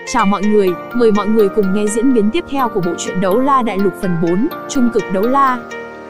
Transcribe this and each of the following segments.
Chào mọi người, mời mọi người cùng nghe diễn biến tiếp theo của bộ truyện Đấu La Đại Lục phần 4, Trung cực đấu la.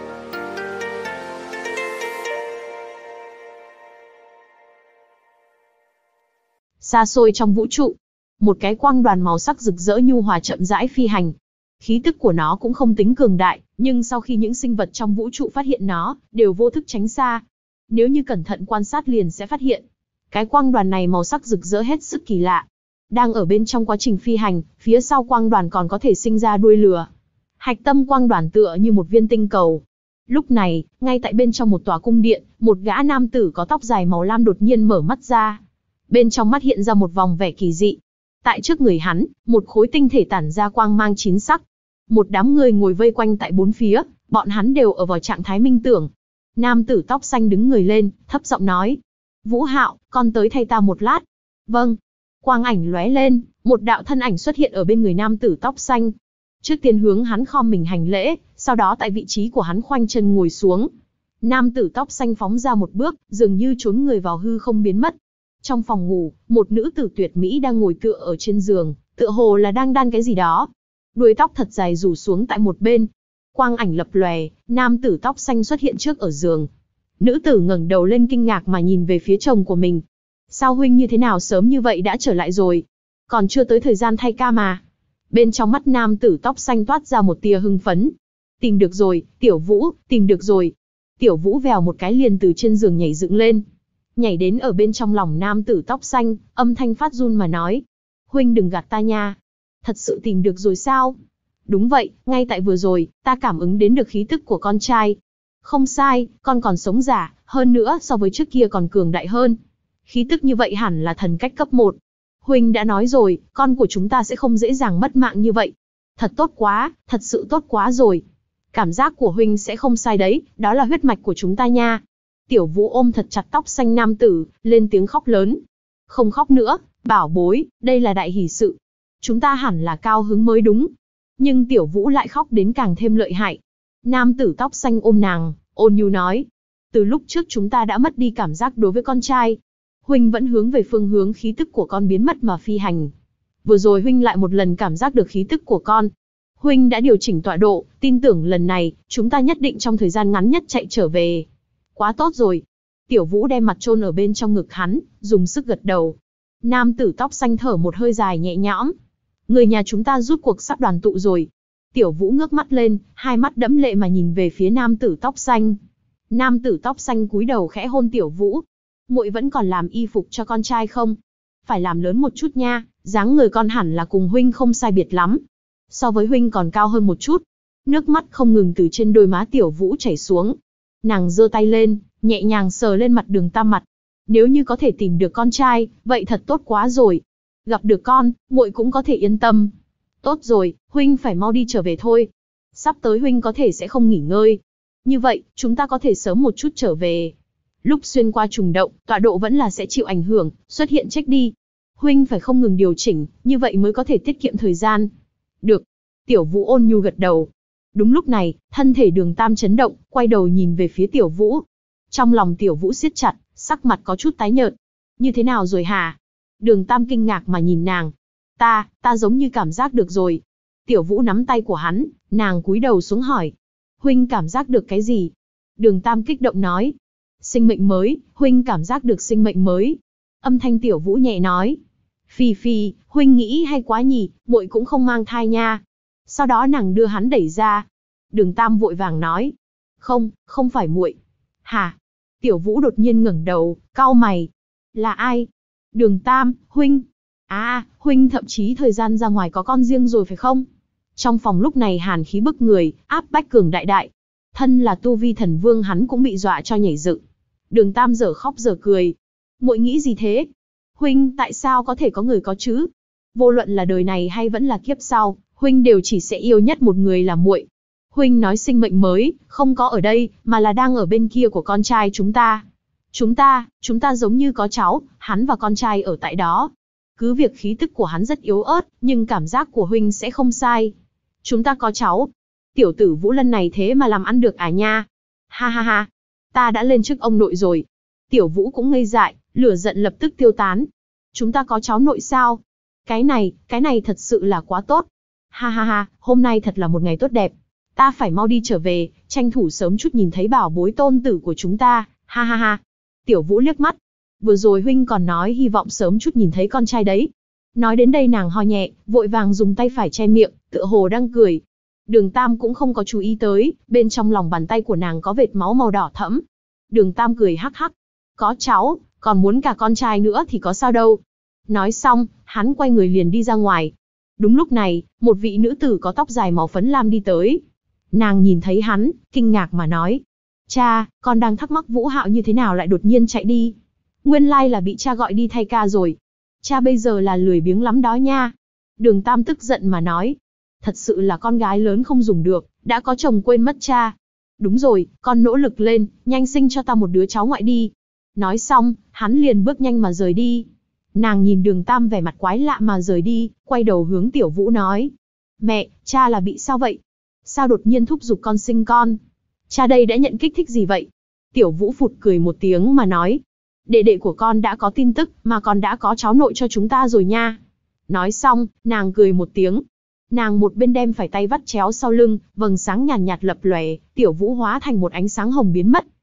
Xa xôi trong vũ trụ, một cái quang đoàn màu sắc rực rỡ nhu hòa chậm rãi phi hành. Khí tức của nó cũng không tính cường đại, nhưng sau khi những sinh vật trong vũ trụ phát hiện nó, đều vô thức tránh xa. Nếu như cẩn thận quan sát liền sẽ phát hiện, cái quang đoàn này màu sắc rực rỡ hết sức kỳ lạ. Đang ở bên trong quá trình phi hành, phía sau quang đoàn còn có thể sinh ra đuôi lửa. Hạch tâm quang đoàn tựa như một viên tinh cầu. Lúc này, ngay tại bên trong một tòa cung điện, một gã nam tử có tóc dài màu lam đột nhiên mở mắt ra. Bên trong mắt hiện ra một vòng vẻ kỳ dị. Tại trước người hắn, một khối tinh thể tản ra quang mang chín sắc. Một đám người ngồi vây quanh tại bốn phía, bọn hắn đều ở vào trạng thái minh tưởng. Nam tử tóc xanh đứng người lên, thấp giọng nói: Vũ Hạo, con tới thay ta một lát. Vâng. Quang ảnh lóe lên, một đạo thân ảnh xuất hiện ở bên người nam tử tóc xanh. Trước tiên hướng hắn khom mình hành lễ, sau đó tại vị trí của hắn khoanh chân ngồi xuống. Nam tử tóc xanh phóng ra một bước, dường như trốn người vào hư không biến mất. Trong phòng ngủ, một nữ tử tuyệt mỹ đang ngồi tựa ở trên giường, tựa hồ là đang đan cái gì đó. Đuôi tóc thật dài rủ xuống tại một bên. Quang ảnh lập lòe, nam tử tóc xanh xuất hiện trước ở giường. Nữ tử ngẩng đầu lên kinh ngạc mà nhìn về phía chồng của mình. Sao huynh như thế nào sớm như vậy đã trở lại rồi? Còn chưa tới thời gian thay ca mà. Bên trong mắt nam tử tóc xanh toát ra một tia hưng phấn. Tìm được rồi, Tiểu Vũ, tìm được rồi. Tiểu Vũ vèo một cái liền từ trên giường nhảy dựng lên. Nhảy đến ở bên trong lòng nam tử tóc xanh, âm thanh phát run mà nói: Huynh đừng gạt ta nha. Thật sự tìm được rồi sao? Đúng vậy, ngay tại vừa rồi, ta cảm ứng đến được khí tức của con trai. Không sai, con còn sống giả, hơn nữa so với trước kia còn cường đại hơn. Khí tức như vậy hẳn là thần cách cấp 1. Huynh đã nói rồi, con của chúng ta sẽ không dễ dàng mất mạng như vậy. Thật tốt quá, thật sự tốt quá rồi. Cảm giác của huynh sẽ không sai đấy, đó là huyết mạch của chúng ta nha. Tiểu Vũ ôm thật chặt tóc xanh nam tử, lên tiếng khóc lớn. Không khóc nữa, bảo bối, đây là đại hỷ sự. Chúng ta hẳn là cao hứng mới đúng. Nhưng Tiểu Vũ lại khóc đến càng thêm lợi hại. Nam tử tóc xanh ôm nàng, ôn nhu nói: Từ lúc trước chúng ta đã mất đi cảm giác đối với con trai. Huynh vẫn hướng về phương hướng khí tức của con biến mất mà phi hành. Vừa rồi huynh lại một lần cảm giác được khí tức của con. Huynh đã điều chỉnh tọa độ, tin tưởng lần này, chúng ta nhất định trong thời gian ngắn nhất chạy trở về. Quá tốt rồi. Tiểu Vũ đem mặt chôn ở bên trong ngực hắn, dùng sức gật đầu. Nam tử tóc xanh thở một hơi dài nhẹ nhõm. Người nhà chúng ta rút cuộc sắp đoàn tụ rồi. Tiểu Vũ ngước mắt lên, hai mắt đẫm lệ mà nhìn về phía nam tử tóc xanh. Nam tử tóc xanh cúi đầu khẽ hôn Tiểu Vũ. Muội vẫn còn làm y phục cho con trai không? Phải làm lớn một chút nha, dáng người con hẳn là cùng huynh không sai biệt lắm. So với huynh còn cao hơn một chút. Nước mắt không ngừng từ trên đôi má Tiểu Vũ chảy xuống. Nàng giơ tay lên, nhẹ nhàng sờ lên mặt Đường Tam mặt. Nếu như có thể tìm được con trai, vậy thật tốt quá rồi. Gặp được con, muội cũng có thể yên tâm. Tốt rồi, huynh phải mau đi trở về thôi. Sắp tới huynh có thể sẽ không nghỉ ngơi. Như vậy, chúng ta có thể sớm một chút trở về. Lúc xuyên qua trùng động, tọa độ vẫn là sẽ chịu ảnh hưởng, xuất hiện check đi. Huynh phải không ngừng điều chỉnh, như vậy mới có thể tiết kiệm thời gian. Được. Tiểu Vũ ôn nhu gật đầu. Đúng lúc này, thân thể Đường Tam chấn động, quay đầu nhìn về phía Tiểu Vũ. Trong lòng Tiểu Vũ siết chặt, sắc mặt có chút tái nhợt. Như thế nào rồi hả? Đường Tam kinh ngạc mà nhìn nàng. Ta giống như cảm giác được rồi. Tiểu Vũ nắm tay của hắn, nàng cúi đầu xuống hỏi. Huynh cảm giác được cái gì? Đường Tam kích động nói. Sinh mệnh mới, huynh cảm giác được sinh mệnh mới. Âm thanh Tiểu Vũ nhẹ nói. Phi, huynh nghĩ hay quá nhỉ, muội cũng không mang thai nha. Sau đó nàng đưa hắn đẩy ra. Đường Tam vội vàng nói. Không phải muội. Hả? Tiểu Vũ đột nhiên ngẩng đầu, cau mày. Là ai? Đường Tam, huynh. À, huynh thậm chí thời gian ra ngoài có con riêng rồi phải không? Trong phòng lúc này hàn khí bức người, áp bách cường đại. Thân là tu vi thần vương hắn cũng bị dọa cho nhảy dựng. Đường Tam dở khóc dở cười. Muội nghĩ gì thế? Huynh tại sao có thể có người có chứ? Vô luận là đời này hay vẫn là kiếp sau, huynh đều chỉ sẽ yêu nhất một người là muội. Huynh nói sinh mệnh mới, không có ở đây, mà là đang ở bên kia của con trai chúng ta. Chúng ta giống như có cháu, hắn và con trai ở tại đó. Cứ việc khí tức của hắn rất yếu ớt, nhưng cảm giác của huynh sẽ không sai. Chúng ta có cháu. Tiểu tử Vũ Lân này thế mà làm ăn được à nha? Ha, ta đã lên chức ông nội rồi. Tiểu Vũ cũng ngây dại, lửa giận lập tức tiêu tán. Chúng ta có cháu nội sao? Cái này thật sự là quá tốt. Ha ha ha, hôm nay thật là một ngày tốt đẹp. Ta phải mau đi trở về, tranh thủ sớm chút nhìn thấy bảo bối tôn tử của chúng ta, ha ha ha. Tiểu Vũ liếc mắt. Vừa rồi huynh còn nói hy vọng sớm chút nhìn thấy con trai đấy. Nói đến đây nàng ho nhẹ, vội vàng dùng tay phải che miệng, tựa hồ đang cười. Đường Tam cũng không có chú ý tới, bên trong lòng bàn tay của nàng có vệt máu màu đỏ thẫm. Đường Tam cười hắc hắc. Có cháu, còn muốn cả con trai nữa thì có sao đâu. Nói xong, hắn quay người liền đi ra ngoài. Đúng lúc này, một vị nữ tử có tóc dài màu phấn lam đi tới. Nàng nhìn thấy hắn, kinh ngạc mà nói. Cha, con đang thắc mắc Vũ Hạo như thế nào lại đột nhiên chạy đi. Nguyên lai là bị cha gọi đi thay ca rồi. Cha bây giờ là lười biếng lắm đó nha. Đường Tam tức giận mà nói. Thật sự là con gái lớn không dùng được, đã có chồng quên mất cha. Đúng rồi, con nỗ lực lên, nhanh sinh cho ta một đứa cháu ngoại đi. Nói xong, hắn liền bước nhanh mà rời đi. Nàng nhìn Đường Tam vẻ mặt quái lạ mà rời đi, quay đầu hướng Tiểu Vũ nói. Mẹ, cha là bị sao vậy? Sao đột nhiên thúc giục con sinh con? Cha đây đã nhận kích thích gì vậy? Tiểu Vũ phụt cười một tiếng mà nói. Đệ đệ của con đã có tin tức, mà còn đã có cháu nội cho chúng ta rồi nha. Nói xong, nàng cười một tiếng. Nàng một bên đem phải tay vắt chéo sau lưng, vầng sáng nhàn nhạt lập lòe, Tiểu Vũ hóa thành một ánh sáng hồng biến mất.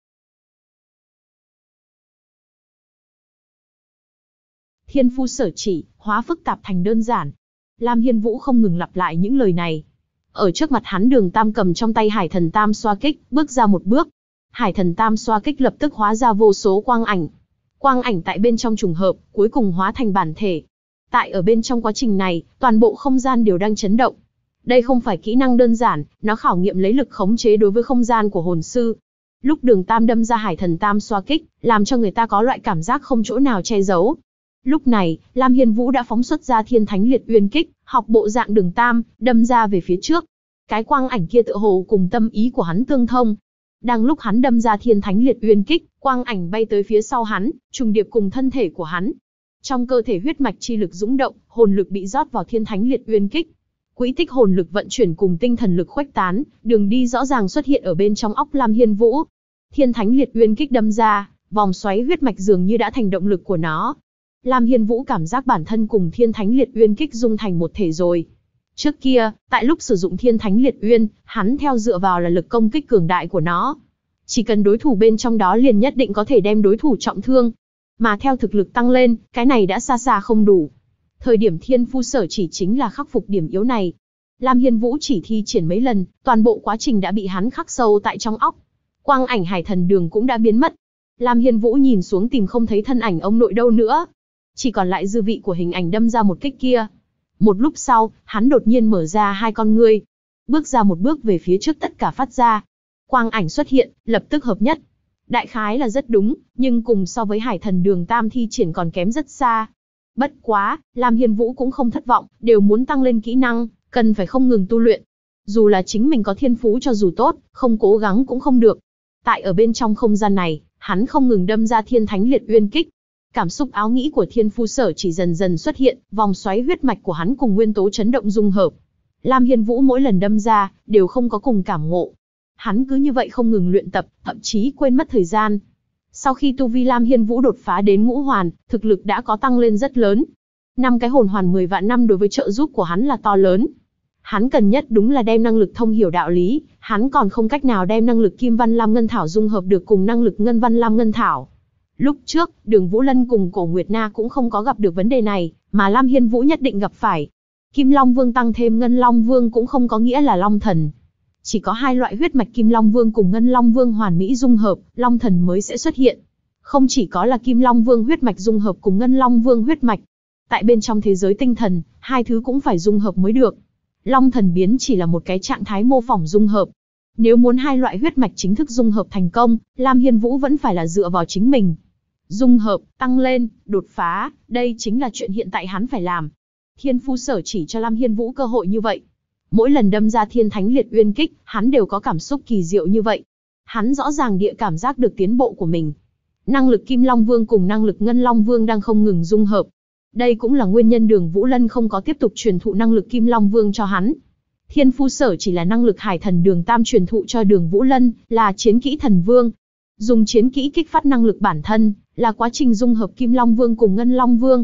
Thiên phu sở chỉ, hóa phức tạp thành đơn giản. Lam Hiên Vũ không ngừng lặp lại những lời này. Ở trước mặt hắn Đường Tam cầm trong tay Hải Thần Tam xoa kích, bước ra một bước. Hải Thần Tam xoa kích lập tức hóa ra vô số quang ảnh. Quang ảnh tại bên trong trùng hợp, cuối cùng hóa thành bản thể. Tại ở bên trong quá trình này, toàn bộ không gian đều đang chấn động. Đây không phải kỹ năng đơn giản, nó khảo nghiệm lấy lực khống chế đối với không gian của hồn sư. Lúc Đường Tam đâm ra Hải Thần Tam xoa kích, làm cho người ta có loại cảm giác không chỗ nào che giấu. Lúc này, Lam Hiên Vũ đã phóng xuất ra Thiên Thánh Liệt Uyên kích, học bộ dạng Đường Tam, đâm ra về phía trước. Cái quang ảnh kia tựa hồ cùng tâm ý của hắn tương thông. Đang lúc hắn đâm ra Thiên Thánh Liệt Uyên kích, quang ảnh bay tới phía sau hắn, trùng điệp cùng thân thể của hắn. Trong cơ thể huyết mạch chi lực dũng động, hồn lực bị rót vào Thiên Thánh Liệt Uyên kích. Quỹ tích hồn lực vận chuyển cùng tinh thần lực khuếch tán, đường đi rõ ràng xuất hiện ở bên trong óc Lam Hiên Vũ. Thiên Thánh Liệt Uyên kích đâm ra, vòng xoáy huyết mạch dường như đã thành động lực của nó. Lam Hiên Vũ cảm giác bản thân cùng Thiên Thánh Liệt Uyên kích dung thành một thể rồi. Trước kia, tại lúc sử dụng Thiên Thánh Liệt Uyên, hắn theo dựa vào là lực công kích cường đại của nó. Chỉ cần đối thủ bên trong đó liền nhất định có thể đem đối thủ trọng thương. Mà theo thực lực tăng lên, cái này đã xa xa không đủ. Thời điểm thiên phu sở chỉ chính là khắc phục điểm yếu này. Lam Hiên Vũ chỉ thi triển mấy lần, toàn bộ quá trình đã bị hắn khắc sâu tại trong óc. Quang ảnh Hải Thần Đường cũng đã biến mất. Lam Hiên Vũ nhìn xuống tìm không thấy thân ảnh ông nội đâu nữa. Chỉ còn lại dư vị của hình ảnh đâm ra một kích kia. Một lúc sau, hắn đột nhiên mở ra hai con ngươi. Bước ra một bước về phía trước tất cả phát ra. Quang ảnh xuất hiện, lập tức hợp nhất. Đại khái là rất đúng, nhưng cùng so với Hải Thần Đường Tam thi triển còn kém rất xa. Bất quá, Lam Hiên Vũ cũng không thất vọng, đều muốn tăng lên kỹ năng, cần phải không ngừng tu luyện. Dù là chính mình có thiên phú cho dù tốt, không cố gắng cũng không được. Tại ở bên trong không gian này, hắn không ngừng đâm ra Thiên Thánh Liệt Uyên kích. Cảm xúc áo nghĩ của thiên phu sở chỉ dần dần xuất hiện, vòng xoáy huyết mạch của hắn cùng nguyên tố chấn động dung hợp. Lam Hiên Vũ mỗi lần đâm ra, đều không có cùng cảm ngộ. Hắn cứ như vậy không ngừng luyện tập, thậm chí quên mất thời gian. Sau khi tu vi Lam Hiên Vũ đột phá đến ngũ hoàn, thực lực đã có tăng lên rất lớn. 5 cái hồn hoàn 10 vạn năm đối với trợ giúp của hắn là to lớn. Hắn cần nhất đúng là đem năng lực thông hiểu đạo lý, hắn còn không cách nào đem năng lực Kim Văn Lam Ngân Thảo dung hợp được cùng năng lực Ngân Văn Lam Ngân Thảo. Lúc trước, Đường Vũ Lân cùng Cổ Nguyệt Na cũng không có gặp được vấn đề này, mà Lam Hiên Vũ nhất định gặp phải. Kim Long Vương tăng thêm Ngân Long Vương cũng không có nghĩa là Long Thần. Chỉ có hai loại huyết mạch Kim Long Vương cùng Ngân Long Vương hoàn mỹ dung hợp, Long Thần mới sẽ xuất hiện. Không chỉ có là Kim Long Vương huyết mạch dung hợp cùng Ngân Long Vương huyết mạch. Tại bên trong thế giới tinh thần, hai thứ cũng phải dung hợp mới được. Long Thần biến chỉ là một cái trạng thái mô phỏng dung hợp. Nếu muốn hai loại huyết mạch chính thức dung hợp thành công, Lam Hiên Vũ vẫn phải là dựa vào chính mình. Dung hợp, tăng lên, đột phá, đây chính là chuyện hiện tại hắn phải làm. Thiên phu sở chỉ cho Lam Hiên Vũ cơ hội như vậy. Mỗi lần đâm ra Thiên Thánh Liệt Uyên kích, hắn đều có cảm xúc kỳ diệu như vậy. Hắn rõ ràng địa cảm giác được tiến bộ của mình. Năng lực Kim Long Vương cùng năng lực Ngân Long Vương đang không ngừng dung hợp. Đây cũng là nguyên nhân Đường Vũ Lân không có tiếp tục truyền thụ năng lực Kim Long Vương cho hắn. Thiên phu sở chỉ là năng lực Hải Thần Đường Tam truyền thụ cho Đường Vũ Lân, là chiến kỹ Thần Vương. Dùng chiến kỹ kích phát năng lực bản thân, là quá trình dung hợp Kim Long Vương cùng Ngân Long Vương.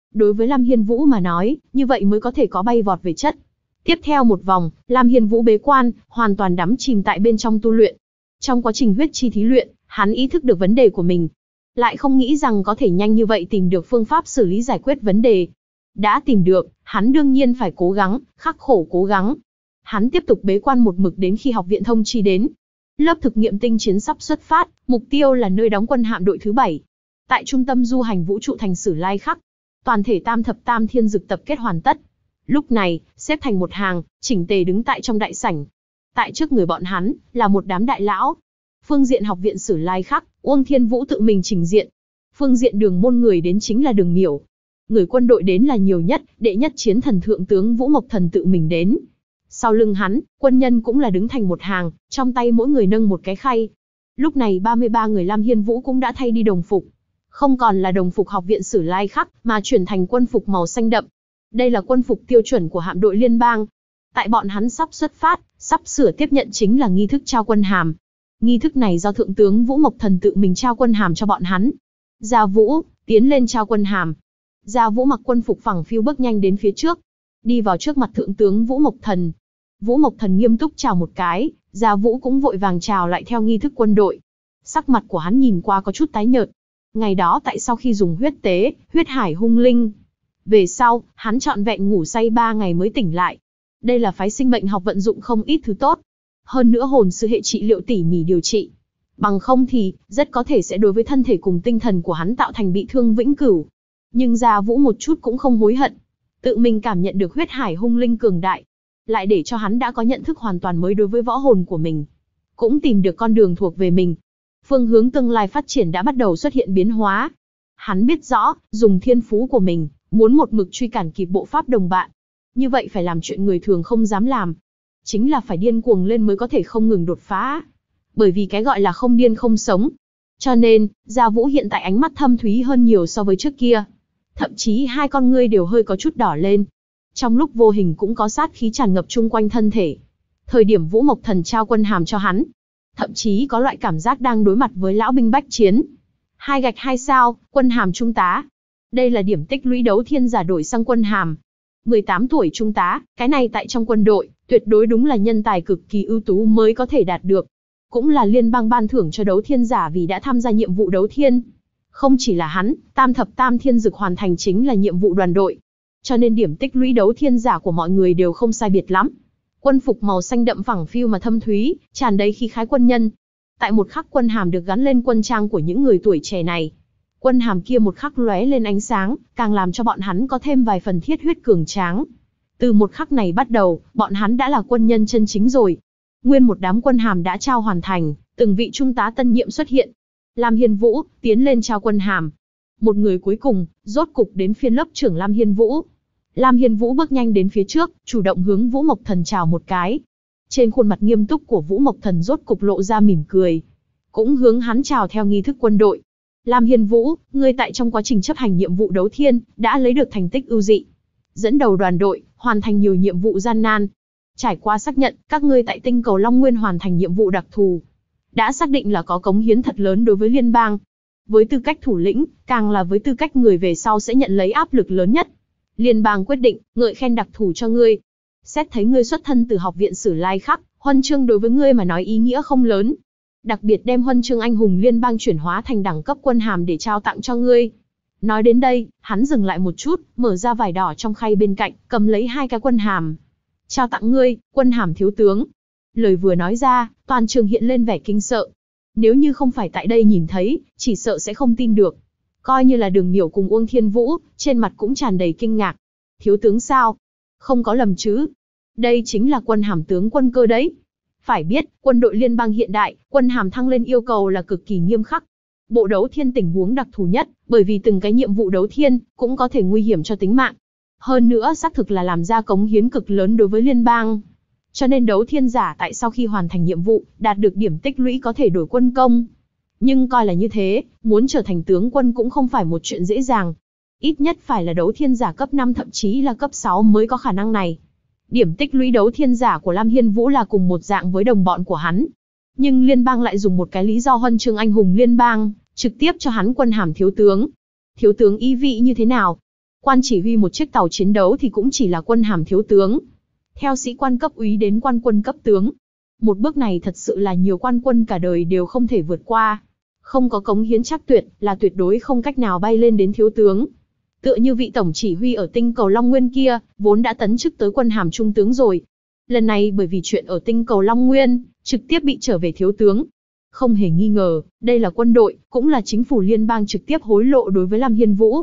Đối với Lam Hiên Vũ mà nói, như vậy mới có thể có bay vọt về chất. Tiếp theo một vòng, Lam Hiên Vũ bế quan, hoàn toàn đắm chìm tại bên trong tu luyện. Trong quá trình huyết chi thí luyện, hắn ý thức được vấn đề của mình. Lại không nghĩ rằng có thể nhanh như vậy tìm được phương pháp xử lý giải quyết vấn đề. Đã tìm được, hắn đương nhiên phải cố gắng, khắc khổ cố gắng. Hắn tiếp tục bế quan một mực đến khi học viện thông chi đến. Lớp thực nghiệm tinh chiến sắp xuất phát, mục tiêu là nơi đóng quân hạm đội thứ 7. Tại trung tâm du hành vũ trụ thành Sử Lai Khắc, toàn thể tam thập tam thiên dực tập kết hoàn tất. Lúc này, xếp thành một hàng, chỉnh tề đứng tại trong đại sảnh. Tại trước người bọn hắn, là một đám đại lão. Phương diện học viện Sử Lai Khắc, Uông Thiên Vũ tự mình trình diện. Phương diện đường môn người đến chính là Đường Miểu. Người quân đội đến là nhiều nhất, đệ nhất chiến thần thượng tướng Vũ Mộc Thần tự mình đến. Sau lưng hắn, quân nhân cũng là đứng thành một hàng, trong tay mỗi người nâng một cái khay. Lúc này 33 người Lam Hiên Vũ cũng đã thay đi đồng phục. Không còn là đồng phục học viện Sử Lai Khắc, mà chuyển thành quân phục màu xanh đậm. Đây là quân phục tiêu chuẩn của hạm đội liên bang. Tại bọn hắn sắp xuất phát, sắp sửa tiếp nhận chính là nghi thức trao quân hàm. Nghi thức này do thượng tướng Vũ Mộc Thần tự mình trao quân hàm cho bọn hắn. Gia Vũ, tiến lên trao quân hàm. Gia Vũ mặc quân phục phẳng phiu bước nhanh đến phía trước, đi vào trước mặt thượng tướng Vũ Mộc Thần. Vũ Mộc Thần nghiêm túc chào một cái, Gia Vũ cũng vội vàng chào lại theo nghi thức quân đội. Sắc mặt của hắn nhìn qua có chút tái nhợt. Ngày đó tại sau khi dùng huyết tế, huyết hải hung linh. Về sau, hắn trọn vẹn ngủ say 3 ngày mới tỉnh lại. Đây là phái sinh mệnh học vận dụng không ít thứ tốt. Hơn nữa hồn sư hệ trị liệu tỉ mỉ điều trị. Bằng không thì, rất có thể sẽ đối với thân thể cùng tinh thần của hắn tạo thành bị thương vĩnh cửu. Nhưng Gia Vũ một chút cũng không hối hận. Tự mình cảm nhận được huyết hải hung linh cường đại. Lại để cho hắn đã có nhận thức hoàn toàn mới đối với võ hồn của mình. Cũng tìm được con đường thuộc về mình. Phương hướng tương lai phát triển đã bắt đầu xuất hiện biến hóa. Hắn biết rõ, dùng thiên phú của mình, muốn một mực truy cản kịp bộ pháp đồng bạn. Như vậy phải làm chuyện người thường không dám làm. Chính là phải điên cuồng lên mới có thể không ngừng đột phá. Bởi vì cái gọi là không điên không sống. Cho nên, Gia Vũ hiện tại ánh mắt thâm thúy hơn nhiều so với trước kia. Thậm chí hai con ngươi đều hơi có chút đỏ lên. Trong lúc vô hình cũng có sát khí tràn ngập chung quanh thân thể. Thời điểm Vũ Mộc Thần trao quân hàm cho hắn, thậm chí có loại cảm giác đang đối mặt với lão binh bách chiến. 2 sao, quân hàm trung tá. Đây là điểm tích lũy đấu thiên giả đổi sang quân hàm. 18 tuổi trung tá, cái này tại trong quân đội, tuyệt đối đúng là nhân tài cực kỳ ưu tú mới có thể đạt được. Cũng là liên bang ban thưởng cho đấu thiên giả vì đã tham gia nhiệm vụ đấu thiên. Không chỉ là hắn, tam thập tam thiên dực hoàn thành chính là nhiệm vụ đoàn đội. Cho nên điểm tích lũy đấu thiên giả của mọi người đều không sai biệt lắm. Quân phục màu xanh đậm phẳng phiu mà thâm thúy, tràn đầy khí khái quân nhân. Tại một khắc quân hàm được gắn lên quân trang của những người tuổi trẻ này. Quân hàm kia một khắc lóe lên ánh sáng, càng làm cho bọn hắn có thêm vài phần thiết huyết cường tráng. Từ một khắc này bắt đầu, bọn hắn đã là quân nhân chân chính rồi. Nguyên một đám quân hàm đã trao hoàn thành, từng vị trung tá tân nhiệm xuất hiện. Lam Hiên Vũ, tiến lên trao quân hàm. Một người cuối cùng, rốt cục đến phiên lớp trưởng Lam Hiên Vũ. Lam Hiên Vũ bước nhanh đến phía trước, chủ động hướng Vũ Mộc Thần chào một cái. Trên khuôn mặt nghiêm túc của Vũ Mộc Thần rốt cục lộ ra mỉm cười. Cũng hướng hắn chào theo nghi thức quân đội. Lam Hiên Vũ, ngươi tại trong quá trình chấp hành nhiệm vụ đấu thiên, đã lấy được thành tích ưu dị. Dẫn đầu đoàn đội, hoàn thành nhiều nhiệm vụ gian nan. Trải qua xác nhận, các ngươi tại tinh cầu Long Nguyên hoàn thành nhiệm vụ đặc thù. Đã xác định là có cống hiến thật lớn đối với liên bang. Với tư cách thủ lĩnh, càng là với tư cách người về sau sẽ nhận lấy áp lực lớn nhất. Liên bang quyết định, ngợi khen đặc thù cho ngươi. Xét thấy ngươi xuất thân từ học viện Sử Lai Khắc, huân chương đối với ngươi mà nói ý nghĩa không lớn. Đặc biệt đem huân chương anh hùng liên bang chuyển hóa thành đẳng cấp quân hàm để trao tặng cho ngươi. Nói đến đây, hắn dừng lại một chút, mở ra vải đỏ trong khay bên cạnh, cầm lấy 2 cái quân hàm. Trao tặng ngươi, quân hàm thiếu tướng. Lời vừa nói ra, toàn trường hiện lên vẻ kinh sợ. Nếu như không phải tại đây nhìn thấy, chỉ sợ sẽ không tin được. Coi như là Đường Miểu cùng Uông Thiên Vũ, trên mặt cũng tràn đầy kinh ngạc. Thiếu tướng sao? Không có lầm chứ? Đây chính là quân hàm tướng quân cơ đấy. Phải biết, quân đội liên bang hiện đại, quân hàm thăng lên yêu cầu là cực kỳ nghiêm khắc. Bộ đấu thiên tình huống đặc thù nhất, bởi vì từng cái nhiệm vụ đấu thiên, cũng có thể nguy hiểm cho tính mạng. Hơn nữa xác thực là làm ra cống hiến cực lớn đối với liên bang. Cho nên đấu thiên giả tại sau khi hoàn thành nhiệm vụ, đạt được điểm tích lũy có thể đổi quân công. Nhưng coi là như thế, muốn trở thành tướng quân cũng không phải một chuyện dễ dàng. Ít nhất phải là đấu thiên giả cấp 5 thậm chí là cấp 6 mới có khả năng này. Điểm tích lũy đấu thiên giả của Lam Hiên Vũ là cùng một dạng với đồng bọn của hắn. Nhưng liên bang lại dùng một cái lý do huân chương anh hùng liên bang, trực tiếp cho hắn quân hàm thiếu tướng. Thiếu tướng ý vị như thế nào? Quan chỉ huy một chiếc tàu chiến đấu thì cũng chỉ là quân hàm thiếu tướng. Theo sĩ quan cấp úy đến quan quân cấp tướng. Một bước này thật sự là nhiều quan quân cả đời đều không thể vượt qua. Không có cống hiến chắc tuyệt là tuyệt đối không cách nào bay lên đến thiếu tướng. Tựa như vị tổng chỉ huy ở tinh cầu Long Nguyên kia, vốn đã tấn chức tới quân hàm trung tướng rồi. Lần này bởi vì chuyện ở tinh cầu Long Nguyên, trực tiếp bị trở về thiếu tướng. Không hề nghi ngờ, đây là quân đội, cũng là chính phủ liên bang trực tiếp hối lộ đối với Lam Hiên Vũ.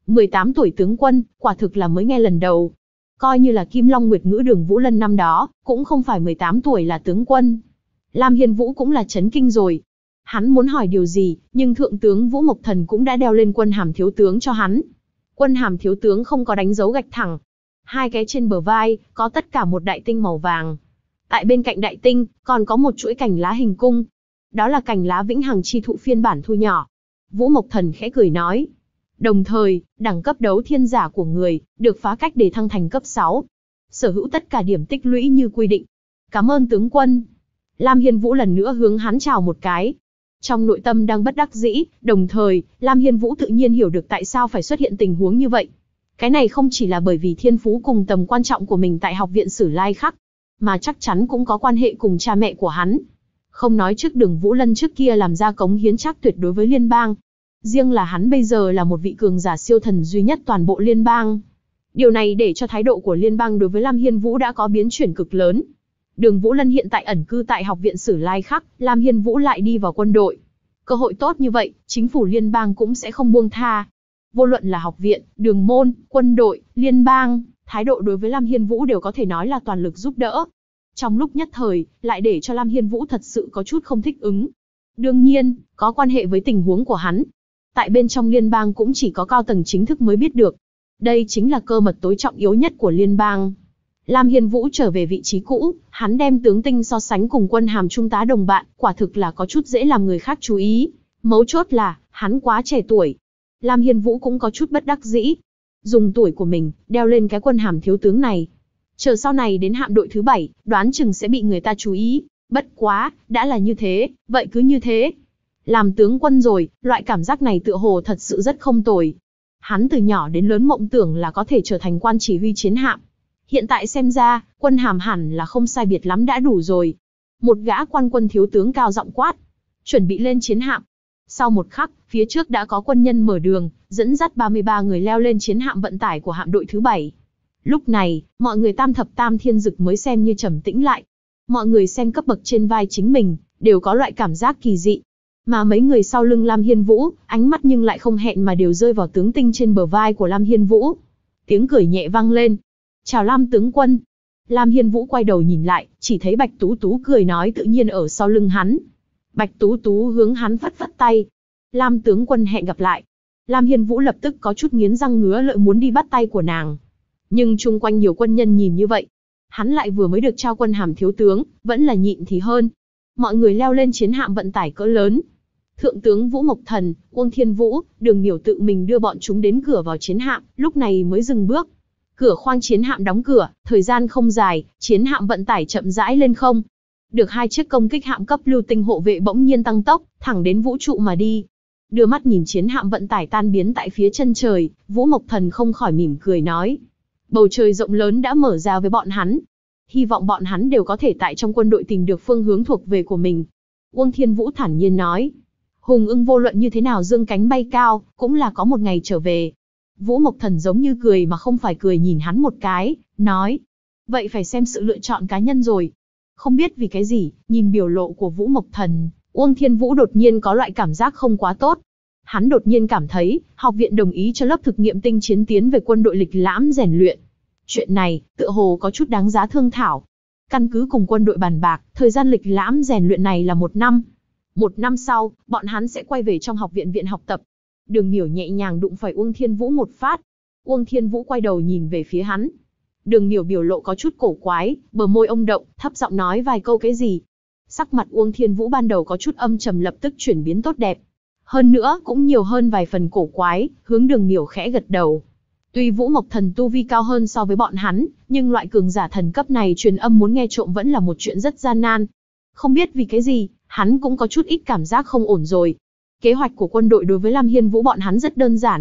18 tuổi tướng quân, quả thực là mới nghe lần đầu. Coi như là Kim Long Nguyệt Ngữ Đường Vũ Lân năm đó, cũng không phải 18 tuổi là tướng quân. Lam Hiên Vũ cũng là chấn kinh rồi. Hắn muốn hỏi điều gì, nhưng Thượng tướng Vũ Mộc Thần cũng đã đeo lên quân hàm thiếu tướng cho hắn. Quân hàm thiếu tướng không có đánh dấu gạch thẳng. Hai cái trên bờ vai, có tất cả một đại tinh màu vàng. Tại bên cạnh đại tinh, còn có một chuỗi cành lá hình cung. Đó là cành lá vĩnh hằng chi thụ phiên bản thu nhỏ. Vũ Mộc Thần khẽ cười nói. Đồng thời, đẳng cấp đấu thiên giả của người, được phá cách để thăng thành cấp 6. Sở hữu tất cả điểm tích lũy như quy định. Cảm ơn tướng quân. Lam Hiên Vũ lần nữa hướng hắn chào một cái. Trong nội tâm đang bất đắc dĩ, đồng thời, Lam Hiên Vũ tự nhiên hiểu được tại sao phải xuất hiện tình huống như vậy. Cái này không chỉ là bởi vì thiên phú cùng tầm quan trọng của mình tại học viện Sử Lai Khắc, mà chắc chắn cũng có quan hệ cùng cha mẹ của hắn. Không nói trước Đường Vũ Lân trước kia làm ra cống hiến chắc tuyệt đối với liên bang. Riêng là hắn bây giờ là một vị cường giả siêu thần duy nhất toàn bộ liên bang. Điều này để cho thái độ của liên bang đối với Lam Hiên Vũ đã có biến chuyển cực lớn. Đường Vũ Lân hiện tại ẩn cư tại học viện Sử Lai Khắc, Lam Hiên Vũ lại đi vào quân đội. Cơ hội tốt như vậy, chính phủ liên bang cũng sẽ không buông tha. Vô luận là học viện, đường môn, quân đội, liên bang, thái độ đối với Lam Hiên Vũ đều có thể nói là toàn lực giúp đỡ. Trong lúc nhất thời, lại để cho Lam Hiên Vũ thật sự có chút không thích ứng. Đương nhiên, có quan hệ với tình huống của hắn. Tại bên trong liên bang cũng chỉ có cao tầng chính thức mới biết được. Đây chính là cơ mật tối trọng yếu nhất của liên bang. Lam Hiên Vũ trở về vị trí cũ, hắn đem tướng tinh so sánh cùng quân hàm trung tá đồng bạn, quả thực là có chút dễ làm người khác chú ý. Mấu chốt là, hắn quá trẻ tuổi. Lam Hiên Vũ cũng có chút bất đắc dĩ. Dùng tuổi của mình, đeo lên cái quân hàm thiếu tướng này. Chờ sau này đến hạm đội thứ 7, đoán chừng sẽ bị người ta chú ý. Bất quá, đã là như thế, vậy cứ như thế. Làm tướng quân rồi, loại cảm giác này tựa hồ thật sự rất không tồi. Hắn từ nhỏ đến lớn mộng tưởng là có thể trở thành quan chỉ huy chiến hạm. Hiện tại xem ra, quân hàm hẳn là không sai biệt lắm đã đủ rồi. Một gã quan quân thiếu tướng cao giọng quát. Chuẩn bị lên chiến hạm. Sau một khắc, phía trước đã có quân nhân mở đường, dẫn dắt 33 người leo lên chiến hạm vận tải của hạm đội thứ 7. Lúc này, mọi người tam thập tam thiên dực mới xem như trầm tĩnh lại. Mọi người xem cấp bậc trên vai chính mình, đều có loại cảm giác kỳ dị. Mà mấy người sau lưng Lam Hiên Vũ, ánh mắt nhưng lại không hẹn mà đều rơi vào tướng tinh trên bờ vai của Lam Hiên Vũ. Tiếng cười nhẹ vang lên. Chào Lam tướng quân. Lam Hiên Vũ quay đầu nhìn lại, chỉ thấy Bạch Tú Tú cười nói tự nhiên ở sau lưng hắn. Bạch Tú Tú hướng hắn phất phất tay. Lam tướng quân hẹn gặp lại. Lam Hiên Vũ lập tức có chút nghiến răng ngứa lợi muốn đi bắt tay của nàng. Nhưng chung quanh nhiều quân nhân nhìn như vậy. Hắn lại vừa mới được trao quân hàm thiếu tướng, vẫn là nhịn thì hơn. Mọi người leo lên chiến hạm vận tải cỡ lớn. Thượng tướng Vũ Mộc Thần, Uông Thiên Vũ, Đường Miểu tự mình đưa bọn chúng đến cửa vào chiến hạm, lúc này mới dừng bước. Cửa khoang chiến hạm đóng cửa, thời gian không dài, chiến hạm vận tải chậm rãi lên không. Được hai chiếc công kích hạm cấp lưu tinh hộ vệ bỗng nhiên tăng tốc, thẳng đến vũ trụ mà đi. Đưa mắt nhìn chiến hạm vận tải tan biến tại phía chân trời, Vũ Mộc Thần không khỏi mỉm cười nói. Bầu trời rộng lớn đã mở ra với bọn hắn. Hy vọng bọn hắn đều có thể tại trong quân đội tìm được phương hướng thuộc về của mình. Uông Thiên Vũ thản nhiên nói. Hùng ưng vô luận như thế nào dương cánh bay cao, cũng là có một ngày trở về. Vũ Mộc Thần giống như cười mà không phải cười nhìn hắn một cái, nói. Vậy phải xem sự lựa chọn cá nhân rồi. Không biết vì cái gì, nhìn biểu lộ của Vũ Mộc Thần, Uông Thiên Vũ đột nhiên có loại cảm giác không quá tốt. Hắn đột nhiên cảm thấy, học viện đồng ý cho lớp thực nghiệm tinh chiến tiến về quân đội lịch lãm rèn luyện. Chuyện này, tựa hồ có chút đáng giá thương thảo. Căn cứ cùng quân đội bàn bạc, thời gian lịch lãm rèn luyện này là 1 năm. 1 năm sau, bọn hắn sẽ quay về trong học viện học tập. Đường Miểu nhẹ nhàng đụng phải Uông Thiên Vũ một phát. Uông Thiên Vũ quay đầu nhìn về phía hắn. Đường Miểu biểu lộ có chút cổ quái, bờ môi ông động, thấp giọng nói vài câu cái gì. Sắc mặt Uông Thiên Vũ ban đầu có chút âm trầm lập tức chuyển biến tốt đẹp. Hơn nữa, cũng nhiều hơn vài phần cổ quái, hướng Đường Miểu khẽ gật đầu. Tuy Vũ Mộc Thần tu vi cao hơn so với bọn hắn, nhưng loại cường giả thần cấp này truyền âm muốn nghe trộm vẫn là một chuyện rất gian nan. Không biết vì cái gì, hắn cũng có chút ít cảm giác không ổn rồi. Kế hoạch của quân đội đối với Lam Hiên Vũ bọn hắn rất đơn giản.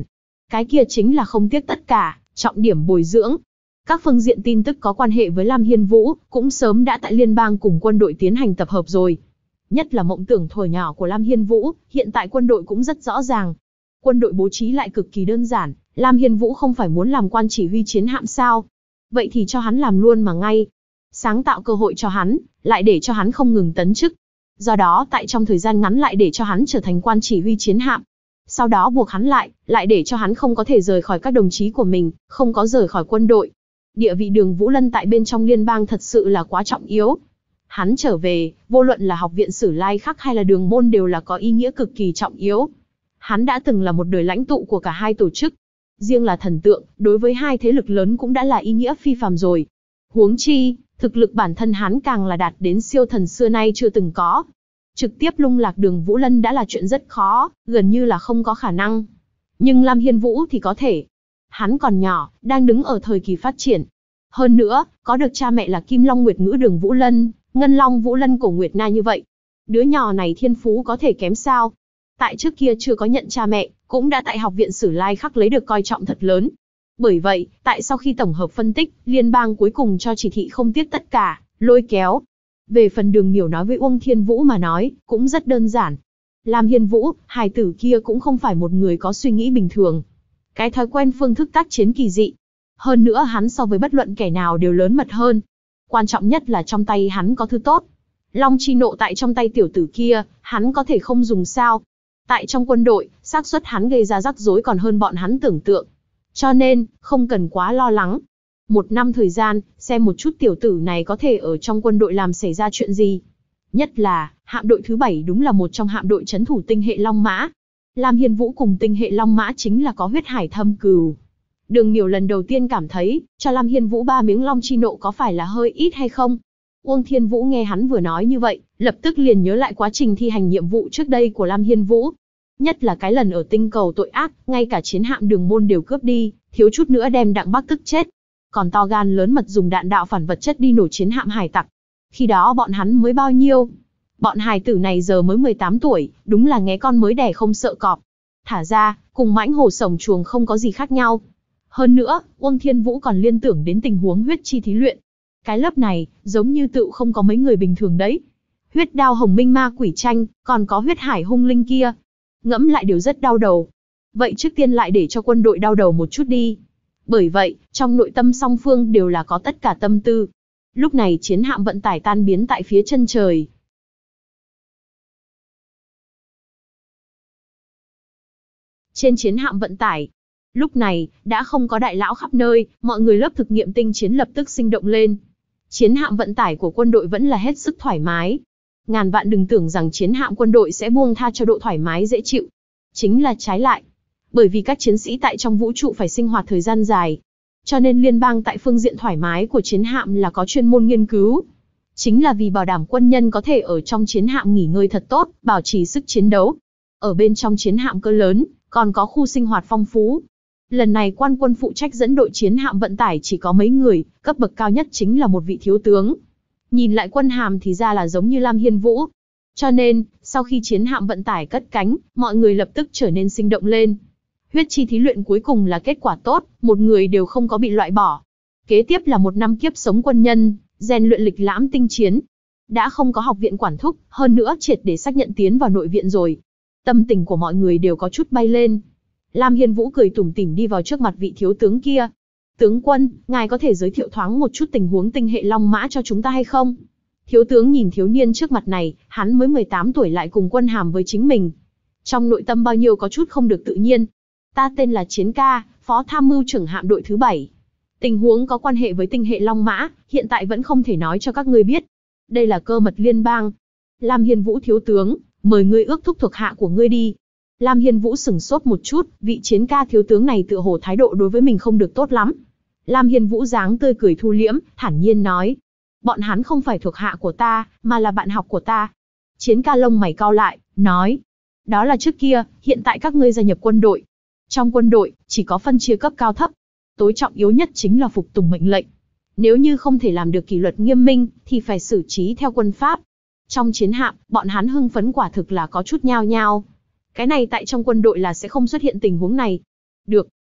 Cái kia chính là không tiếc tất cả, trọng điểm bồi dưỡng. Các phương diện tin tức có quan hệ với Lam Hiên Vũ, cũng sớm đã tại liên bang cùng quân đội tiến hành tập hợp rồi. Nhất là mộng tưởng thuở nhỏ của Lam Hiên Vũ, hiện tại quân đội cũng rất rõ ràng. Quân đội bố trí lại cực kỳ đơn giản, Lam Hiên Vũ không phải muốn làm quan chỉ huy chiến hạm sao? Vậy thì cho hắn làm luôn mà ngay. Sáng tạo cơ hội cho hắn, lại để cho hắn không ngừng tấn chức. Do đó tại trong thời gian ngắn lại để cho hắn trở thành quan chỉ huy chiến hạm. Sau đó buộc hắn lại để cho hắn không có thể rời khỏi các đồng chí của mình, không có rời khỏi quân đội. Địa vị Đường Vũ Lân tại bên trong liên bang thật sự là quá trọng yếu. Hắn trở về, vô luận là học viện Sử Lai Khắc hay là Đường Môn đều là có ý nghĩa cực kỳ trọng yếu. Hắn đã từng là một đời lãnh tụ của cả hai tổ chức. Riêng là thần tượng, đối với hai thế lực lớn cũng đã là ý nghĩa phi phàm rồi. Huống chi, thực lực bản thân hắn càng là đạt đến siêu thần xưa nay chưa từng có. Trực tiếp lung lạc Đường Vũ Lân đã là chuyện rất khó, gần như là không có khả năng. Nhưng Lam Hiên Vũ thì có thể. Hắn còn nhỏ, đang đứng ở thời kỳ phát triển. Hơn nữa, có được cha mẹ là Kim Long Nguyệt Ngữ Đường Vũ Lân, Ngân Long Vũ Lân Cổ Nguyệt Na như vậy. Đứa nhỏ này thiên phú có thể kém sao? Tại trước kia chưa có nhận cha mẹ, cũng đã tại học viện Sử Lai Khắc lấy được coi trọng thật lớn. Bởi vậy, tại sau khi tổng hợp phân tích, liên bang cuối cùng cho chỉ thị không tiếc tất cả, lôi kéo. Về phần Đường Miểu nói với Uông Thiên Vũ mà nói, cũng rất đơn giản. Lam Hiên Vũ, hài tử kia cũng không phải một người có suy nghĩ bình thường. Cái thói quen phương thức tác chiến kỳ dị. Hơn nữa hắn so với bất luận kẻ nào đều lớn mật hơn. Quan trọng nhất là trong tay hắn có thứ tốt. Long chi nộ tại trong tay tiểu tử kia, hắn có thể không dùng sao. Tại trong quân đội, xác suất hắn gây ra rắc rối còn hơn bọn hắn tưởng tượng. Cho nên, không cần quá lo lắng. 1 năm thời gian, xem một chút tiểu tử này có thể ở trong quân đội làm xảy ra chuyện gì. Nhất là, hạm đội thứ 7 đúng là một trong hạm đội trấn thủ tinh hệ Long Mã. Lam Hiên Vũ cùng tinh hệ Long Mã chính là có huyết hải thâm cừu. Đường Miểu lần đầu tiên cảm thấy, cho Lam Hiên Vũ 3 miếng long chi nộ có phải là hơi ít hay không? Uông Thiên Vũ nghe hắn vừa nói như vậy, lập tức liền nhớ lại quá trình thi hành nhiệm vụ trước đây của Lam Hiên Vũ. Nhất là cái lần ở tinh cầu tội ác, ngay cả chiến hạm Đường Môn đều cướp đi, thiếu chút nữa đem Đặng Bắc tức chết. Còn to gan lớn mật dùng đạn đạo phản vật chất đi nổ chiến hạm hải tặc. Khi đó bọn hắn mới bao nhiêu? Bọn hài tử này giờ mới 18 tuổi, đúng là nghé con mới đẻ không sợ cọp. Thả ra, cùng mãnh hổ sổng chuồng không có gì khác nhau. Hơn nữa, Uông Thiên Vũ còn liên tưởng đến tình huống huyết chi thí luyện. Cái lớp này, giống như tựu không có mấy người bình thường đấy. Huyết đao hồng minh ma quỷ tranh, còn có huyết hải hung linh kia. Ngẫm lại đều rất đau đầu. Vậy trước tiên lại để cho quân đội đau đầu một chút đi. Bởi vậy, trong nội tâm song phương đều là có tất cả tâm tư. Lúc này chiến hạm vận tải tan biến tại phía chân trời. Trên chiến hạm vận tải, lúc này, đã không có đại lão khắp nơi, mọi người lớp thực nghiệm tinh chiến lập tức sinh động lên. Chiến hạm vận tải của quân đội vẫn là hết sức thoải mái. Ngàn vạn đừng tưởng rằng chiến hạm quân đội sẽ buông tha cho độ thoải mái dễ chịu. Chính là trái lại. Bởi vì các chiến sĩ tại trong vũ trụ phải sinh hoạt thời gian dài. Cho nên liên bang tại phương diện thoải mái của chiến hạm là có chuyên môn nghiên cứu. Chính là vì bảo đảm quân nhân có thể ở trong chiến hạm nghỉ ngơi thật tốt, bảo trì sức chiến đấu. Ở bên trong chiến hạm cỡ lớn, còn có khu sinh hoạt phong phú. Lần này quan quân phụ trách dẫn đội chiến hạm vận tải chỉ có mấy người, cấp bậc cao nhất chính là một vị thiếu tướng. Nhìn lại quân hàm thì ra là giống như Lam Hiên Vũ. Cho nên, sau khi chiến hạm vận tải cất cánh, mọi người lập tức trở nên sinh động lên. Huyết chi thí luyện cuối cùng là kết quả tốt, một người đều không có bị loại bỏ. Kế tiếp là 1 năm kiếp sống quân nhân, rèn luyện lịch lãm tinh chiến. Đã không có học viện quản thúc, hơn nữa triệt để xác nhận tiến vào nội viện rồi. Tâm tình của mọi người đều có chút bay lên. Lam Hiên Vũ cười tủm tỉm đi vào trước mặt vị thiếu tướng kia. Tướng quân, ngài có thể giới thiệu thoáng một chút tình huống tinh hệ Long Mã cho chúng ta hay không? Thiếu tướng nhìn thiếu niên trước mặt này, hắn mới 18 tuổi lại cùng quân hàm với chính mình. Trong nội tâm bao nhiêu có chút không được tự nhiên. Ta tên là Chiến Ca, phó tham mưu trưởng hạm đội thứ 7. Tình huống có quan hệ với tinh hệ Long Mã, hiện tại vẫn không thể nói cho các ngươi biết. Đây là cơ mật liên bang. Lam Hiên Vũ thiếu tướng, mời ngươi ước thúc thuộc hạ của ngươi đi. Lam Hiên Vũ sửng sốt một chút, vị Chiến Ca thiếu tướng này tựa hồ thái độ đối với mình không được tốt lắm. Lam Hiên Vũ dáng tươi cười thu liễm, thản nhiên nói. Bọn hắn không phải thuộc hạ của ta, mà là bạn học của ta. Chiến Ca lông mày cau lại, nói. Đó là trước kia, hiện tại các ngươi gia nhập quân đội. Trong quân đội, chỉ có phân chia cấp cao thấp. Tối trọng yếu nhất chính là phục tùng mệnh lệnh. Nếu như không thể làm được kỷ luật nghiêm minh, thì phải xử trí theo quân pháp. Trong chiến hạm, bọn hắn hưng phấn quả thực là có chút nhao nhao. Cái này tại trong quân đội là sẽ không xuất hiện tình huống này. Được,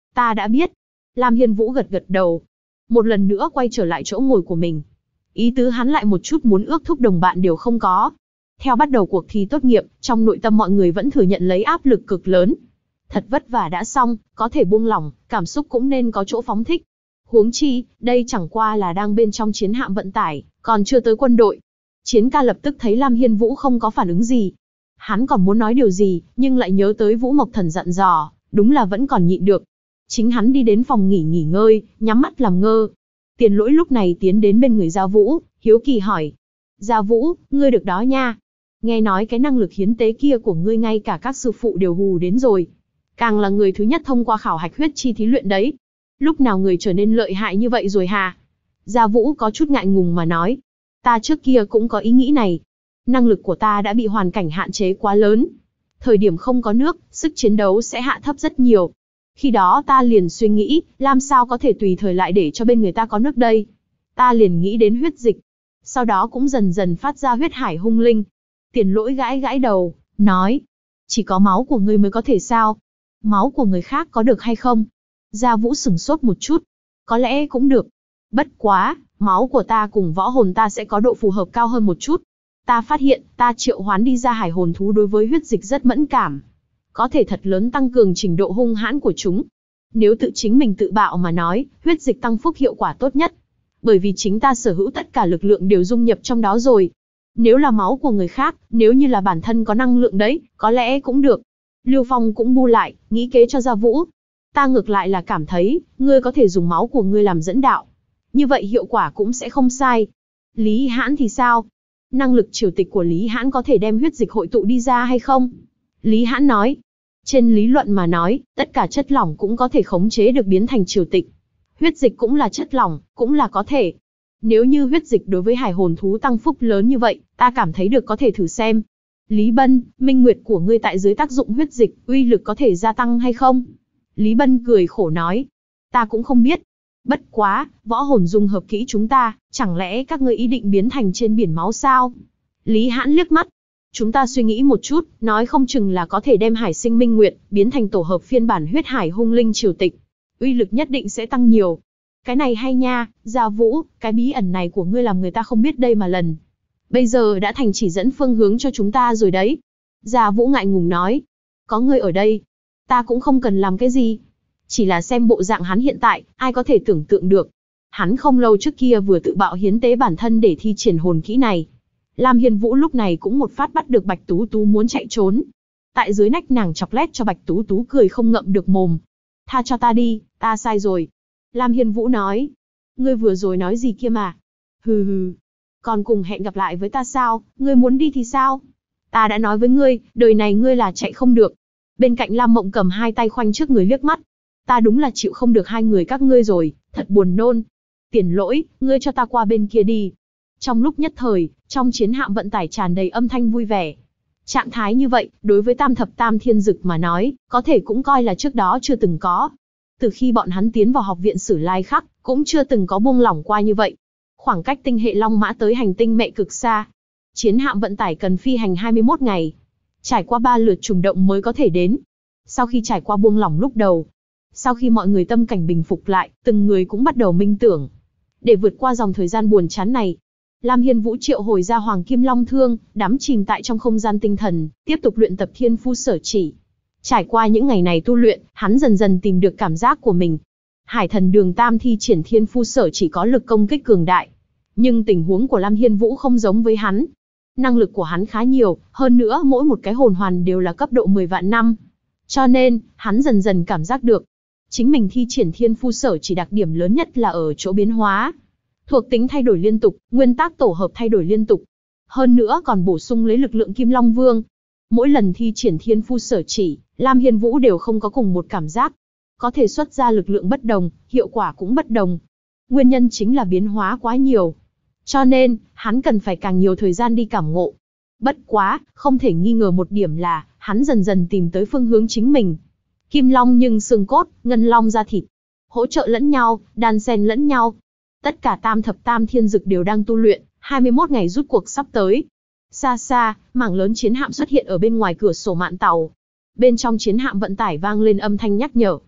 Ta đã biết. Lam Hiên Vũ gật gật đầu. Một lần nữa quay trở lại chỗ ngồi của mình. Ý tứ hắn lại một chút muốn ước thúc đồng bạn đều không có. Theo bắt đầu cuộc thi tốt nghiệp, trong nội tâm mọi người vẫn thừa nhận lấy áp lực cực lớn. Thật vất vả đã xong, có thể buông lỏng, cảm xúc cũng nên có chỗ phóng thích. Huống chi, đây chẳng qua là đang bên trong chiến hạm vận tải, còn chưa tới quân đội. Chiến ca lập tức thấy Lam Hiên Vũ không có phản ứng gì. Hắn còn muốn nói điều gì, nhưng lại nhớ tới Vũ Mộc Thần dặn dò, đúng là vẫn còn nhịn được. Chính hắn đi đến phòng nghỉ ngơi, nhắm mắt làm ngơ. Tiền Lỗi lúc này tiến đến bên người Gia Vũ, hiếu kỳ hỏi. Gia Vũ, ngươi được đó nha. Nghe nói cái năng lực hiến tế kia của ngươi ngay cả các sư phụ đều hù đến rồi. Càng là người thứ nhất thông qua khảo hạch huyết chi thí luyện đấy. Lúc nào người trở nên lợi hại như vậy rồi hả? Gia Vũ có chút ngại ngùng mà nói. Ta trước kia cũng có ý nghĩ này. Năng lực của ta đã bị hoàn cảnh hạn chế quá lớn. Thời điểm không có nước, sức chiến đấu sẽ hạ thấp rất nhiều. Khi đó ta liền suy nghĩ, làm sao có thể tùy thời lại để cho bên người ta có nước đây. Ta liền nghĩ đến huyết dịch. Sau đó cũng dần dần phát ra huyết hải hung linh. Tiền Lỗi gãi gãi đầu, nói. Chỉ có máu của ngươi mới có thể sao? Máu của người khác có được hay không? Gia Vũ sửng sốt một chút. Có lẽ cũng được. Bất quá, máu của ta cùng võ hồn ta sẽ có độ phù hợp cao hơn một chút. Ta phát hiện, ta triệu hoán đi ra hải hồn thú đối với huyết dịch rất mẫn cảm. Có thể thật lớn tăng cường trình độ hung hãn của chúng. Nếu tự chính mình tự bạo mà nói, huyết dịch tăng phúc hiệu quả tốt nhất. Bởi vì chính ta sở hữu tất cả lực lượng đều dung nhập trong đó rồi. Nếu là máu của người khác, nếu như là bản thân có năng lượng đấy, có lẽ cũng được. Lưu Phong cũng bu lại, nghĩ kế cho Gia Vũ. Ta ngược lại là cảm thấy, ngươi có thể dùng máu của ngươi làm dẫn đạo. Như vậy hiệu quả cũng sẽ không sai. Lý Hãn thì sao? Năng lực triều tịch của Lý Hãn có thể đem huyết dịch hội tụ đi ra hay không? Lý Hãn nói. Trên lý luận mà nói, tất cả chất lỏng cũng có thể khống chế được biến thành triều tịch. Huyết dịch cũng là chất lỏng, cũng là có thể. Nếu như huyết dịch đối với hải hồn thú tăng phúc lớn như vậy, ta cảm thấy được có thể thử xem. Lý Bân, minh nguyệt của ngươi tại dưới tác dụng huyết dịch, uy lực có thể gia tăng hay không? Lý Bân cười khổ nói. Ta cũng không biết. Bất quá, võ hồn dung hợp kỹ chúng ta, chẳng lẽ các ngươi ý định biến thành trên biển máu sao? Lý Hãn liếc mắt. Chúng ta suy nghĩ một chút, nói không chừng là có thể đem hải sinh minh nguyệt, biến thành tổ hợp phiên bản huyết hải hung linh triều tịch. Uy lực nhất định sẽ tăng nhiều. Cái này hay nha, Gia Vũ, cái bí ẩn này của ngươi làm người ta không biết đây mà lần. Bây giờ đã thành chỉ dẫn phương hướng cho chúng ta rồi đấy. Gia Vũ ngại ngùng nói. Có ngươi ở đây. Ta cũng không cần làm cái gì. Chỉ là xem bộ dạng hắn hiện tại, ai có thể tưởng tượng được. Hắn không lâu trước kia vừa tự bạo hiến tế bản thân để thi triển hồn kỹ này. Lam Hiên Vũ lúc này cũng một phát bắt được Bạch Tú Tú muốn chạy trốn. Tại dưới nách nàng chọc lét cho Bạch Tú Tú cười không ngậm được mồm. Tha cho ta đi, ta sai rồi. Lam Hiên Vũ nói. Ngươi vừa rồi nói gì kia mà? Hừ hừ. Còn cùng hẹn gặp lại với ta sao? Ngươi muốn đi thì sao? Ta đã nói với ngươi, đời này ngươi là chạy không được. Bên cạnh Lam Mộng cầm hai tay khoanh trước người liếc mắt. Ta đúng là chịu không được hai người các ngươi rồi, thật buồn nôn. Tiền Lỗi, ngươi cho ta qua bên kia đi. Trong lúc nhất thời, trong chiến hạm vận tải tràn đầy âm thanh vui vẻ. Trạng thái như vậy, đối với Tam Thập Tam Thiên Dực mà nói, có thể cũng coi là trước đó chưa từng có. Từ khi bọn hắn tiến vào học viện Sử Lai Khắc, cũng chưa từng có buông lỏng qua như vậy. Khoảng cách tinh hệ Long Mã tới hành tinh mẹ cực xa. Chiến hạm vận tải cần phi hành 21 ngày. Trải qua 3 lượt trùng động mới có thể đến. Sau khi trải qua buông lỏng lúc đầu, sau khi mọi người tâm cảnh bình phục lại, từng người cũng bắt đầu minh tưởng. Để vượt qua dòng thời gian buồn chán này, Lam Hiên Vũ triệu hồi ra Hoàng Kim Long Thương, đắm chìm tại trong không gian tinh thần, tiếp tục luyện tập Thiên Phu Sở Chỉ. Trải qua những ngày này tu luyện, hắn dần dần tìm được cảm giác của mình. Hải Thần Đường Tam thi triển Thiên Phu Sở Chỉ có lực công kích cường đại. Nhưng tình huống của Lam Hiên Vũ không giống với hắn. Năng lực của hắn khá nhiều, hơn nữa mỗi một cái hồn hoàn đều là cấp độ 10 vạn năm. Cho nên, hắn dần dần cảm giác được. Chính mình thi triển Thiên Phu Sở Chỉ đặc điểm lớn nhất là ở chỗ biến hóa. Thuộc tính thay đổi liên tục, nguyên tắc tổ hợp thay đổi liên tục. Hơn nữa còn bổ sung lấy lực lượng Kim Long Vương. Mỗi lần thi triển Thiên Phu Sở Chỉ, Lam Hiên Vũ đều không có cùng một cảm giác. Có thể xuất ra lực lượng bất đồng, hiệu quả cũng bất đồng. Nguyên nhân chính là biến hóa quá nhiều. Cho nên, hắn cần phải càng nhiều thời gian đi cảm ngộ. Bất quá, không thể nghi ngờ một điểm là, hắn dần dần tìm tới phương hướng chính mình. Kim Long nhưng xương cốt, Ngân Long da thịt. Hỗ trợ lẫn nhau, đan xen lẫn nhau. Tất cả Tam Thập Tam Thiên Dực đều đang tu luyện, 21 ngày rút cuộc sắp tới. Xa xa, mảng lớn chiến hạm xuất hiện ở bên ngoài cửa sổ mạn tàu. Bên trong chiến hạm vận tải vang lên âm thanh nhắc nhở.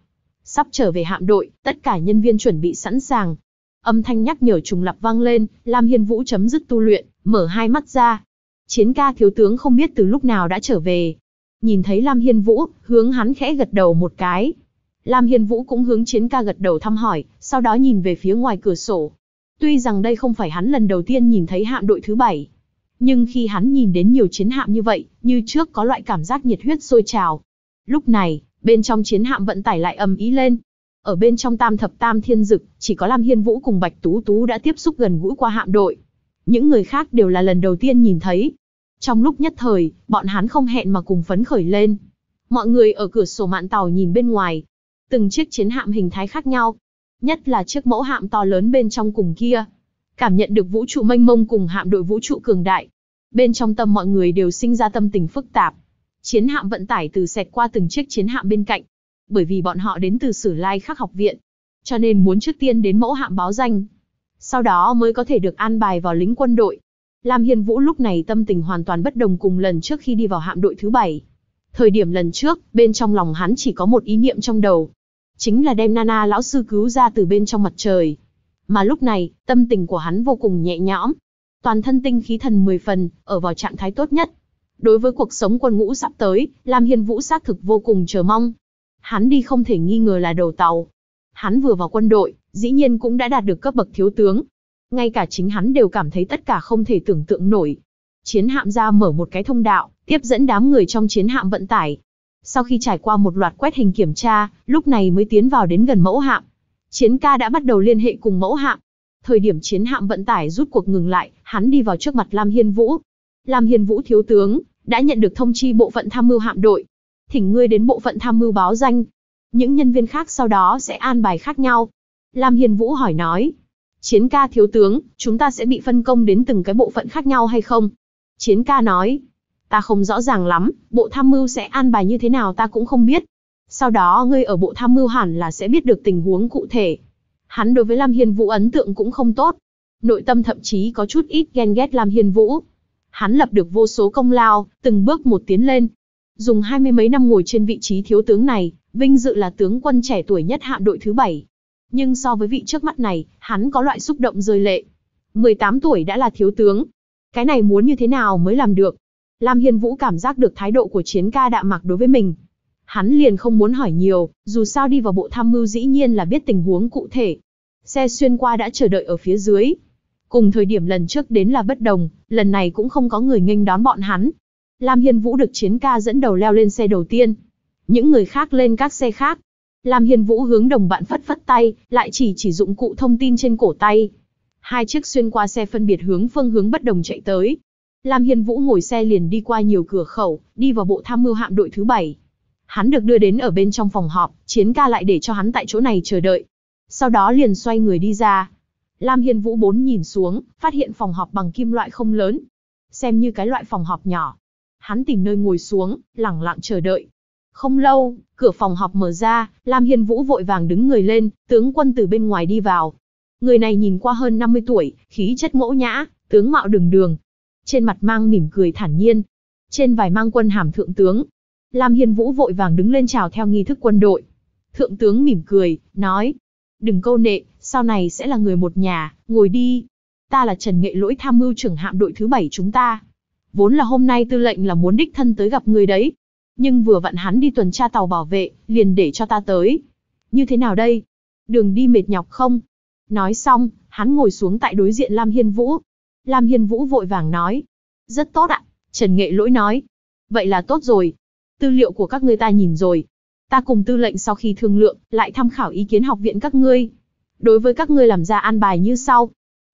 Sắp trở về hạm đội, tất cả nhân viên chuẩn bị sẵn sàng. Âm thanh nhắc nhở trùng lặp vang lên, Lam Hiên Vũ chấm dứt tu luyện, mở hai mắt ra. Chiến ca thiếu tướng không biết từ lúc nào đã trở về. Nhìn thấy Lam Hiên Vũ, hướng hắn khẽ gật đầu một cái. Lam Hiên Vũ cũng hướng chiến ca gật đầu thăm hỏi, sau đó nhìn về phía ngoài cửa sổ. Tuy rằng đây không phải hắn lần đầu tiên nhìn thấy hạm đội thứ 7, nhưng khi hắn nhìn đến nhiều chiến hạm như vậy, như trước có loại cảm giác nhiệt huyết sôi trào. Lúc này, bên trong chiến hạm vận tải lại ầm ĩ lên. Ở bên trong Tam Thập Tam Thiên Dực, chỉ có Lam Hiên Vũ cùng Bạch Tú Tú đã tiếp xúc gần gũi qua hạm đội. Những người khác đều là lần đầu tiên nhìn thấy. Trong lúc nhất thời, bọn hắn không hẹn mà cùng phấn khởi lên. Mọi người ở cửa sổ mạn tàu nhìn bên ngoài. Từng chiếc chiến hạm hình thái khác nhau. Nhất là chiếc mẫu hạm to lớn bên trong cùng kia. Cảm nhận được vũ trụ mênh mông cùng hạm đội vũ trụ cường đại. Bên trong tâm mọi người đều sinh ra tâm tình phức tạp. Chiến hạm vận tải từ xẹt qua từng chiếc chiến hạm bên cạnh. Bởi vì bọn họ đến từ Sử Lai Khắc học viện, cho nên muốn trước tiên đến mẫu hạm báo danh. Sau đó mới có thể được an bài vào lính quân đội. Lam Hiên Vũ lúc này tâm tình hoàn toàn bất đồng cùng lần trước khi đi vào hạm đội thứ 7. Thời điểm lần trước, bên trong lòng hắn chỉ có một ý niệm trong đầu. Chính là đem Nana lão sư cứu ra từ bên trong mặt trời. Mà lúc này, tâm tình của hắn vô cùng nhẹ nhõm. Toàn thân tinh khí thần 10 phần, ở vào trạng thái tốt nhất. Đối với cuộc sống quân ngũ sắp tới, Lam Hiên Vũ xác thực vô cùng chờ mong. Hắn đi không thể nghi ngờ là đầu tàu. Hắn vừa vào quân đội, dĩ nhiên cũng đã đạt được cấp bậc thiếu tướng. Ngay cả chính hắn đều cảm thấy tất cả không thể tưởng tượng nổi. Chiến hạm ra mở một cái thông đạo, tiếp dẫn đám người trong chiến hạm vận tải. Sau khi trải qua một loạt quét hình kiểm tra, lúc này mới tiến vào đến gần mẫu hạm. Chiến ca đã bắt đầu liên hệ cùng mẫu hạm. Thời điểm chiến hạm vận tải rút cuộc ngừng lại, hắn đi vào trước mặt Lam Hiên Vũ. Lam Hiên Vũ thiếu tướng, đã nhận được thông chi bộ phận tham mưu hạm đội. Thỉnh ngươi đến bộ phận tham mưu báo danh. Những nhân viên khác sau đó sẽ an bài khác nhau. Lam Hiên Vũ hỏi nói. Chiến ca thiếu tướng, chúng ta sẽ bị phân công đến từng cái bộ phận khác nhau hay không? Chiến ca nói. Ta không rõ ràng lắm, bộ tham mưu sẽ an bài như thế nào ta cũng không biết. Sau đó ngươi ở bộ tham mưu hẳn là sẽ biết được tình huống cụ thể. Hắn đối với Lam Hiên Vũ ấn tượng cũng không tốt. Nội tâm thậm chí có chút ít ghen ghét Lam Hiên Vũ. Hắn lập được vô số công lao, từng bước một tiến lên. Dùng 20 mấy năm ngồi trên vị trí thiếu tướng này, vinh dự là tướng quân trẻ tuổi nhất hạm đội thứ 7. Nhưng so với vị trước mắt này, hắn có loại xúc động rơi lệ. 18 tuổi đã là thiếu tướng. Cái này muốn như thế nào mới làm được? Lam Hiên Vũ cảm giác được thái độ của chiến ca đạm mạc đối với mình. Hắn liền không muốn hỏi nhiều, dù sao đi vào bộ tham mưu dĩ nhiên là biết tình huống cụ thể. Xe xuyên qua đã chờ đợi ở phía dưới. Cùng thời điểm lần trước đến là bất đồng, lần này cũng không có người nghênh đón bọn hắn. Lam Hiên Vũ được chiến ca dẫn đầu leo lên xe đầu tiên. Những người khác lên các xe khác. Lam Hiên Vũ hướng đồng bạn phất phất tay, lại chỉ dụng cụ thông tin trên cổ tay. Hai chiếc xuyên qua xe phân biệt hướng phương hướng bất đồng chạy tới. Lam Hiên Vũ ngồi xe liền đi qua nhiều cửa khẩu, đi vào bộ tham mưu hạm đội thứ 7. Hắn được đưa đến ở bên trong phòng họp, chiến ca lại để cho hắn tại chỗ này chờ đợi. Sau đó liền xoay người đi ra. Lam Hiên Vũ bốn nhìn xuống, phát hiện phòng họp bằng kim loại không lớn. Xem như cái loại phòng họp nhỏ. Hắn tìm nơi ngồi xuống, lẳng lặng chờ đợi. Không lâu, cửa phòng họp mở ra, Lam Hiên Vũ vội vàng đứng người lên, tướng quân từ bên ngoài đi vào. Người này nhìn qua hơn 50 tuổi, khí chất ngỗ nhã, tướng mạo đường đường. Trên mặt mang mỉm cười thản nhiên. Trên vải mang quân hàm thượng tướng. Lam Hiên Vũ vội vàng đứng lên chào theo nghi thức quân đội. Thượng tướng mỉm cười, nói. Đừng câu nệ, sau này sẽ là người một nhà, ngồi đi. Ta là Trần Nghệ Lỗi tham mưu trưởng hạm đội thứ 7 chúng ta. Vốn là hôm nay tư lệnh là muốn đích thân tới gặp người đấy. Nhưng vừa vặn hắn đi tuần tra tàu bảo vệ, liền để cho ta tới. Như thế nào đây? Đường đi mệt nhọc không? Nói xong, hắn ngồi xuống tại đối diện Lam Hiên Vũ. Lam Hiên Vũ vội vàng nói. Rất tốt ạ, Trần Nghệ Lỗi nói. Vậy là tốt rồi. Tư liệu của các ngươi ta nhìn rồi. Ta cùng tư lệnh sau khi thương lượng, lại tham khảo ý kiến học viện các ngươi. Đối với các ngươi làm ra an bài như sau.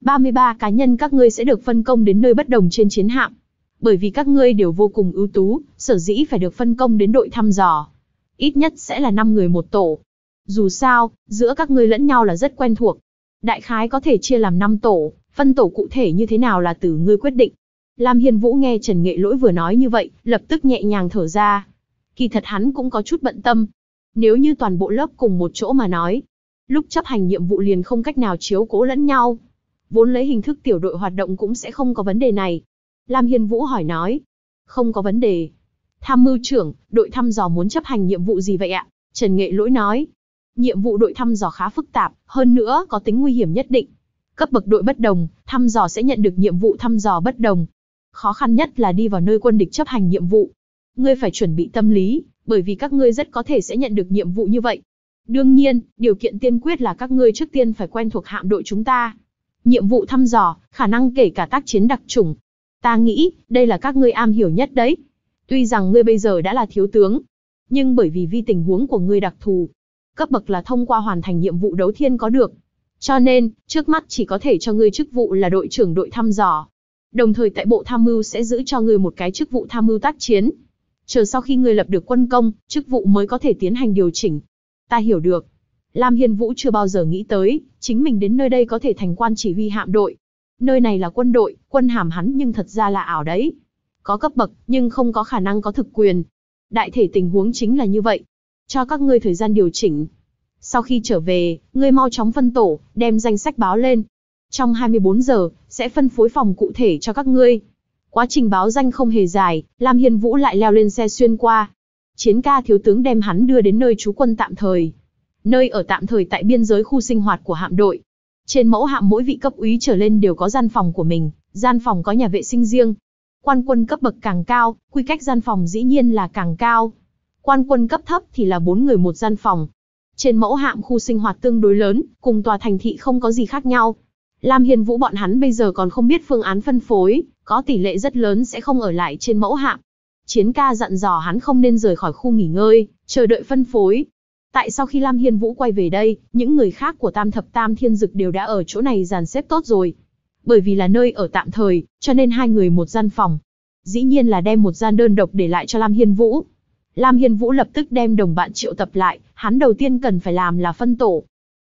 33 cá nhân các ngươi sẽ được phân công đến nơi bất đồng trên chiến hạm. Bởi vì các ngươi đều vô cùng ưu tú, sở dĩ phải được phân công đến đội thăm dò. Ít nhất sẽ là 5 người một tổ. Dù sao, giữa các ngươi lẫn nhau là rất quen thuộc. Đại khái có thể chia làm 5 tổ, phân tổ cụ thể như thế nào là từ ngươi quyết định. Lam Hiên Vũ nghe Trần Nghệ Lỗi vừa nói như vậy, lập tức nhẹ nhàng thở ra. Kỳ thật hắn cũng có chút bận tâm. Nếu như toàn bộ lớp cùng một chỗ mà nói, lúc chấp hành nhiệm vụ liền không cách nào chiếu cố lẫn nhau. Vốn lấy hình thức tiểu đội hoạt động cũng sẽ không có vấn đề này. Lam Hiên Vũ hỏi nói. Không có vấn đề. Tham mưu trưởng, đội thăm dò muốn chấp hành nhiệm vụ gì vậy ạ? Trần Nghệ Lỗi nói. Nhiệm vụ đội thăm dò khá phức tạp, hơn nữa có tính nguy hiểm nhất định. Cấp bậc đội bất đồng, thăm dò sẽ nhận được nhiệm vụ thăm dò bất đồng. Khó khăn nhất là đi vào nơi quân địch chấp hành nhiệm vụ. Ngươi phải chuẩn bị tâm lý, bởi vì các ngươi rất có thể sẽ nhận được nhiệm vụ như vậy. Đương nhiên, điều kiện tiên quyết là các ngươi trước tiên phải quen thuộc hạm đội chúng ta. Nhiệm vụ thăm dò, khả năng kể cả tác chiến đặc chủng. Ta nghĩ, đây là các ngươi am hiểu nhất đấy. Tuy rằng ngươi bây giờ đã là thiếu tướng, nhưng bởi vì tình huống của ngươi đặc thù, cấp bậc là thông qua hoàn thành nhiệm vụ đấu thiên có được. Cho nên, trước mắt chỉ có thể cho ngươi chức vụ là đội trưởng đội thăm dò. Đồng thời tại bộ tham mưu sẽ giữ cho ngươi một cái chức vụ tham mưu tác chiến. Chờ sau khi ngươi lập được quân công, chức vụ mới có thể tiến hành điều chỉnh. Ta hiểu được. Lam Hiên Vũ chưa bao giờ nghĩ tới, chính mình đến nơi đây có thể thành quan chỉ huy hạm đội. Nơi này là quân đội, quân hàm hắn nhưng thật ra là ảo đấy. Có cấp bậc, nhưng không có khả năng có thực quyền. Đại thể tình huống chính là như vậy. Cho các ngươi thời gian điều chỉnh. Sau khi trở về, ngươi mau chóng phân tổ, đem danh sách báo lên. Trong 24 giờ, sẽ phân phối phòng cụ thể cho các ngươi. Quá trình báo danh không hề dài, Lam Hiên Vũ lại leo lên xe xuyên qua. Chiến ca thiếu tướng đem hắn đưa đến nơi trú quân tạm thời. Nơi ở tạm thời tại biên giới khu sinh hoạt của hạm đội. Trên mẫu hạm mỗi vị cấp úy trở lên đều có gian phòng của mình, gian phòng có nhà vệ sinh riêng. Quan quân cấp bậc càng cao, quy cách gian phòng dĩ nhiên là càng cao. Quan quân cấp thấp thì là 4 người một gian phòng. Trên mẫu hạm khu sinh hoạt tương đối lớn, cùng tòa thành thị không có gì khác nhau. Lam Hiên Vũ bọn hắn bây giờ còn không biết phương án phân phối, có tỷ lệ rất lớn sẽ không ở lại trên mẫu hạm. Chiến ca dặn dò hắn không nên rời khỏi khu nghỉ ngơi, chờ đợi phân phối. Tại sau khi Lam Hiên Vũ quay về đây, những người khác của Tam Thập Tam Thiên Dực đều đã ở chỗ này dàn xếp tốt rồi. Bởi vì là nơi ở tạm thời, cho nên 2 người một gian phòng. Dĩ nhiên là đem một gian đơn độc để lại cho Lam Hiên Vũ. Lam Hiên Vũ lập tức đem đồng bạn triệu tập lại, hắn đầu tiên cần phải làm là phân tổ.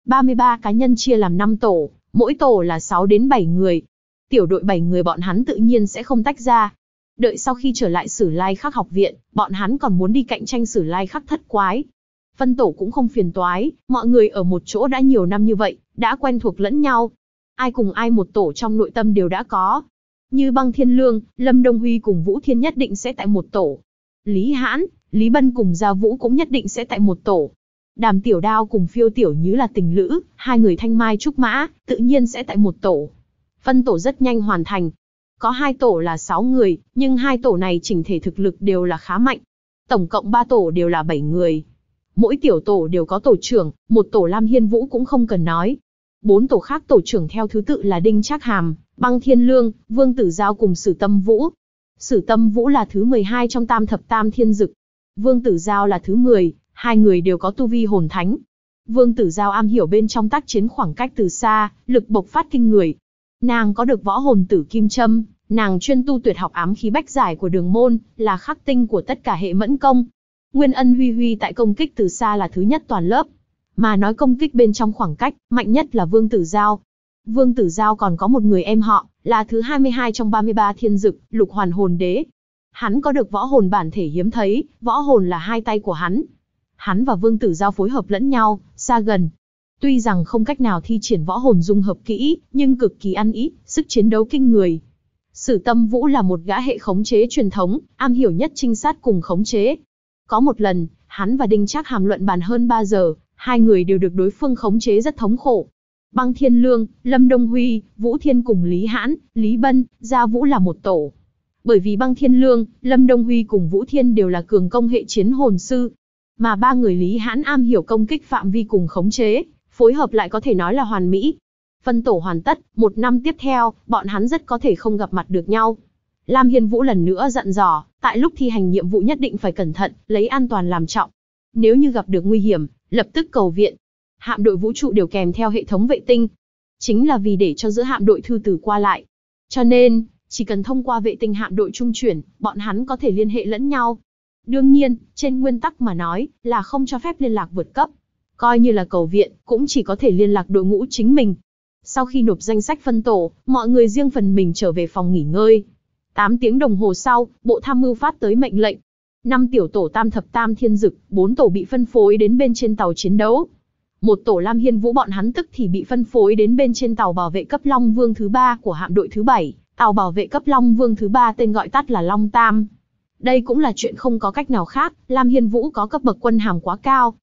33 cá nhân chia làm 5 tổ, mỗi tổ là 6 đến 7 người. Tiểu đội 7 người bọn hắn tự nhiên sẽ không tách ra. Đợi sau khi trở lại Sử Lai Khắc học viện, bọn hắn còn muốn đi cạnh tranh Sử Lai Khắc thất quái. Phân tổ cũng không phiền toái, mọi người ở một chỗ đã nhiều năm như vậy, đã quen thuộc lẫn nhau. Ai cùng ai một tổ trong nội tâm đều đã có. Như Băng Thiên Lương, Lâm Đông Huy cùng Vũ Thiên nhất định sẽ tại một tổ. Lý Hãn, Lý Bân cùng Gia Vũ cũng nhất định sẽ tại một tổ. Đàm Tiểu Đao cùng Phiêu Tiểu Nhứ là tình lữ, 2 người Thanh Mai Trúc Mã, tự nhiên sẽ tại một tổ. Phân tổ rất nhanh hoàn thành. Có 2 tổ là 6 người, nhưng 2 tổ này chỉnh thể thực lực đều là khá mạnh. Tổng cộng 3 tổ đều là 7 người. Mỗi tiểu tổ đều có tổ trưởng, một tổ Lam Hiên Vũ cũng không cần nói. 4 tổ khác tổ trưởng theo thứ tự là Đinh Trác Hàm, Băng Thiên Lương, Vương Tử Giao cùng Sử Tâm Vũ. Sử Tâm Vũ là thứ 12 trong Tam Thập Tam Thiên Dực. Vương Tử Giao là thứ 10, 2 người đều có tu vi hồn thánh. Vương Tử Giao am hiểu bên trong tác chiến khoảng cách từ xa, lực bộc phát kinh người. Nàng có được võ hồn tử kim châm, nàng chuyên tu tuyệt học ám khí bách giải của Đường Môn, là khắc tinh của tất cả hệ mẫn công. Nguyên Ân Huy Huy tại công kích từ xa là thứ nhất toàn lớp. Mà nói công kích bên trong khoảng cách, mạnh nhất là Vương Tử Giao. Vương Tử Giao còn có một người em họ, là thứ 22 trong 33 thiên dực, Lục Hoàn Hồn Đế. Hắn có được võ hồn bản thể hiếm thấy, võ hồn là 2 tay của hắn. Hắn và Vương Tử Giao phối hợp lẫn nhau, xa gần. Tuy rằng không cách nào thi triển võ hồn dung hợp kỹ, nhưng cực kỳ ăn ý, sức chiến đấu kinh người. Sử Tâm Vũ là một gã hệ khống chế truyền thống, am hiểu nhất trinh sát cùng khống chế. Có một lần, hắn và Đinh Trác Hàm luận bàn hơn 3 giờ, 2 người đều được đối phương khống chế rất thống khổ. Băng Thiên Lương, Lâm Đông Huy, Vũ Thiên cùng Lý Hãn, Lý Bân, Gia Vũ là một tổ. Bởi vì Băng Thiên Lương, Lâm Đông Huy cùng Vũ Thiên đều là cường công hệ chiến hồn sư, mà 3 người Lý Hãn am hiểu công kích phạm vi cùng khống chế, phối hợp lại có thể nói là hoàn mỹ. Phân tổ hoàn tất, 1 năm tiếp theo, bọn hắn rất có thể không gặp mặt được nhau. Lam Hiên Vũ lần nữa dặn dò, tại lúc thi hành nhiệm vụ nhất định phải cẩn thận, lấy an toàn làm trọng. Nếu như gặp được nguy hiểm, lập tức cầu viện. Hạm đội vũ trụ đều kèm theo hệ thống vệ tinh. Chính là vì để cho giữa hạm đội thư từ qua lại. Cho nên, chỉ cần thông qua vệ tinh hạm đội trung chuyển, bọn hắn có thể liên hệ lẫn nhau. Đương nhiên, trên nguyên tắc mà nói, là không cho phép liên lạc vượt cấp. Coi như là cầu viện, cũng chỉ có thể liên lạc đội ngũ chính mình. Sau khi nộp danh sách phân tổ, mọi người riêng phần mình trở về phòng nghỉ ngơi. 8 tiếng đồng hồ sau, Bộ Tham mưu phát tới mệnh lệnh. 5 tiểu tổ Tam Thập Tam Thiên Dực, 4 tổ bị phân phối đến bên trên tàu chiến đấu. Một tổ Lam Hiên Vũ bọn hắn tức thì bị phân phối đến bên trên tàu bảo vệ cấp Long Vương thứ 3 của hạm đội thứ 7, tàu bảo vệ cấp Long Vương thứ 3 tên gọi tắt là Long Tam. Đây cũng là chuyện không có cách nào khác, Lam Hiên Vũ có cấp bậc quân hàm quá cao.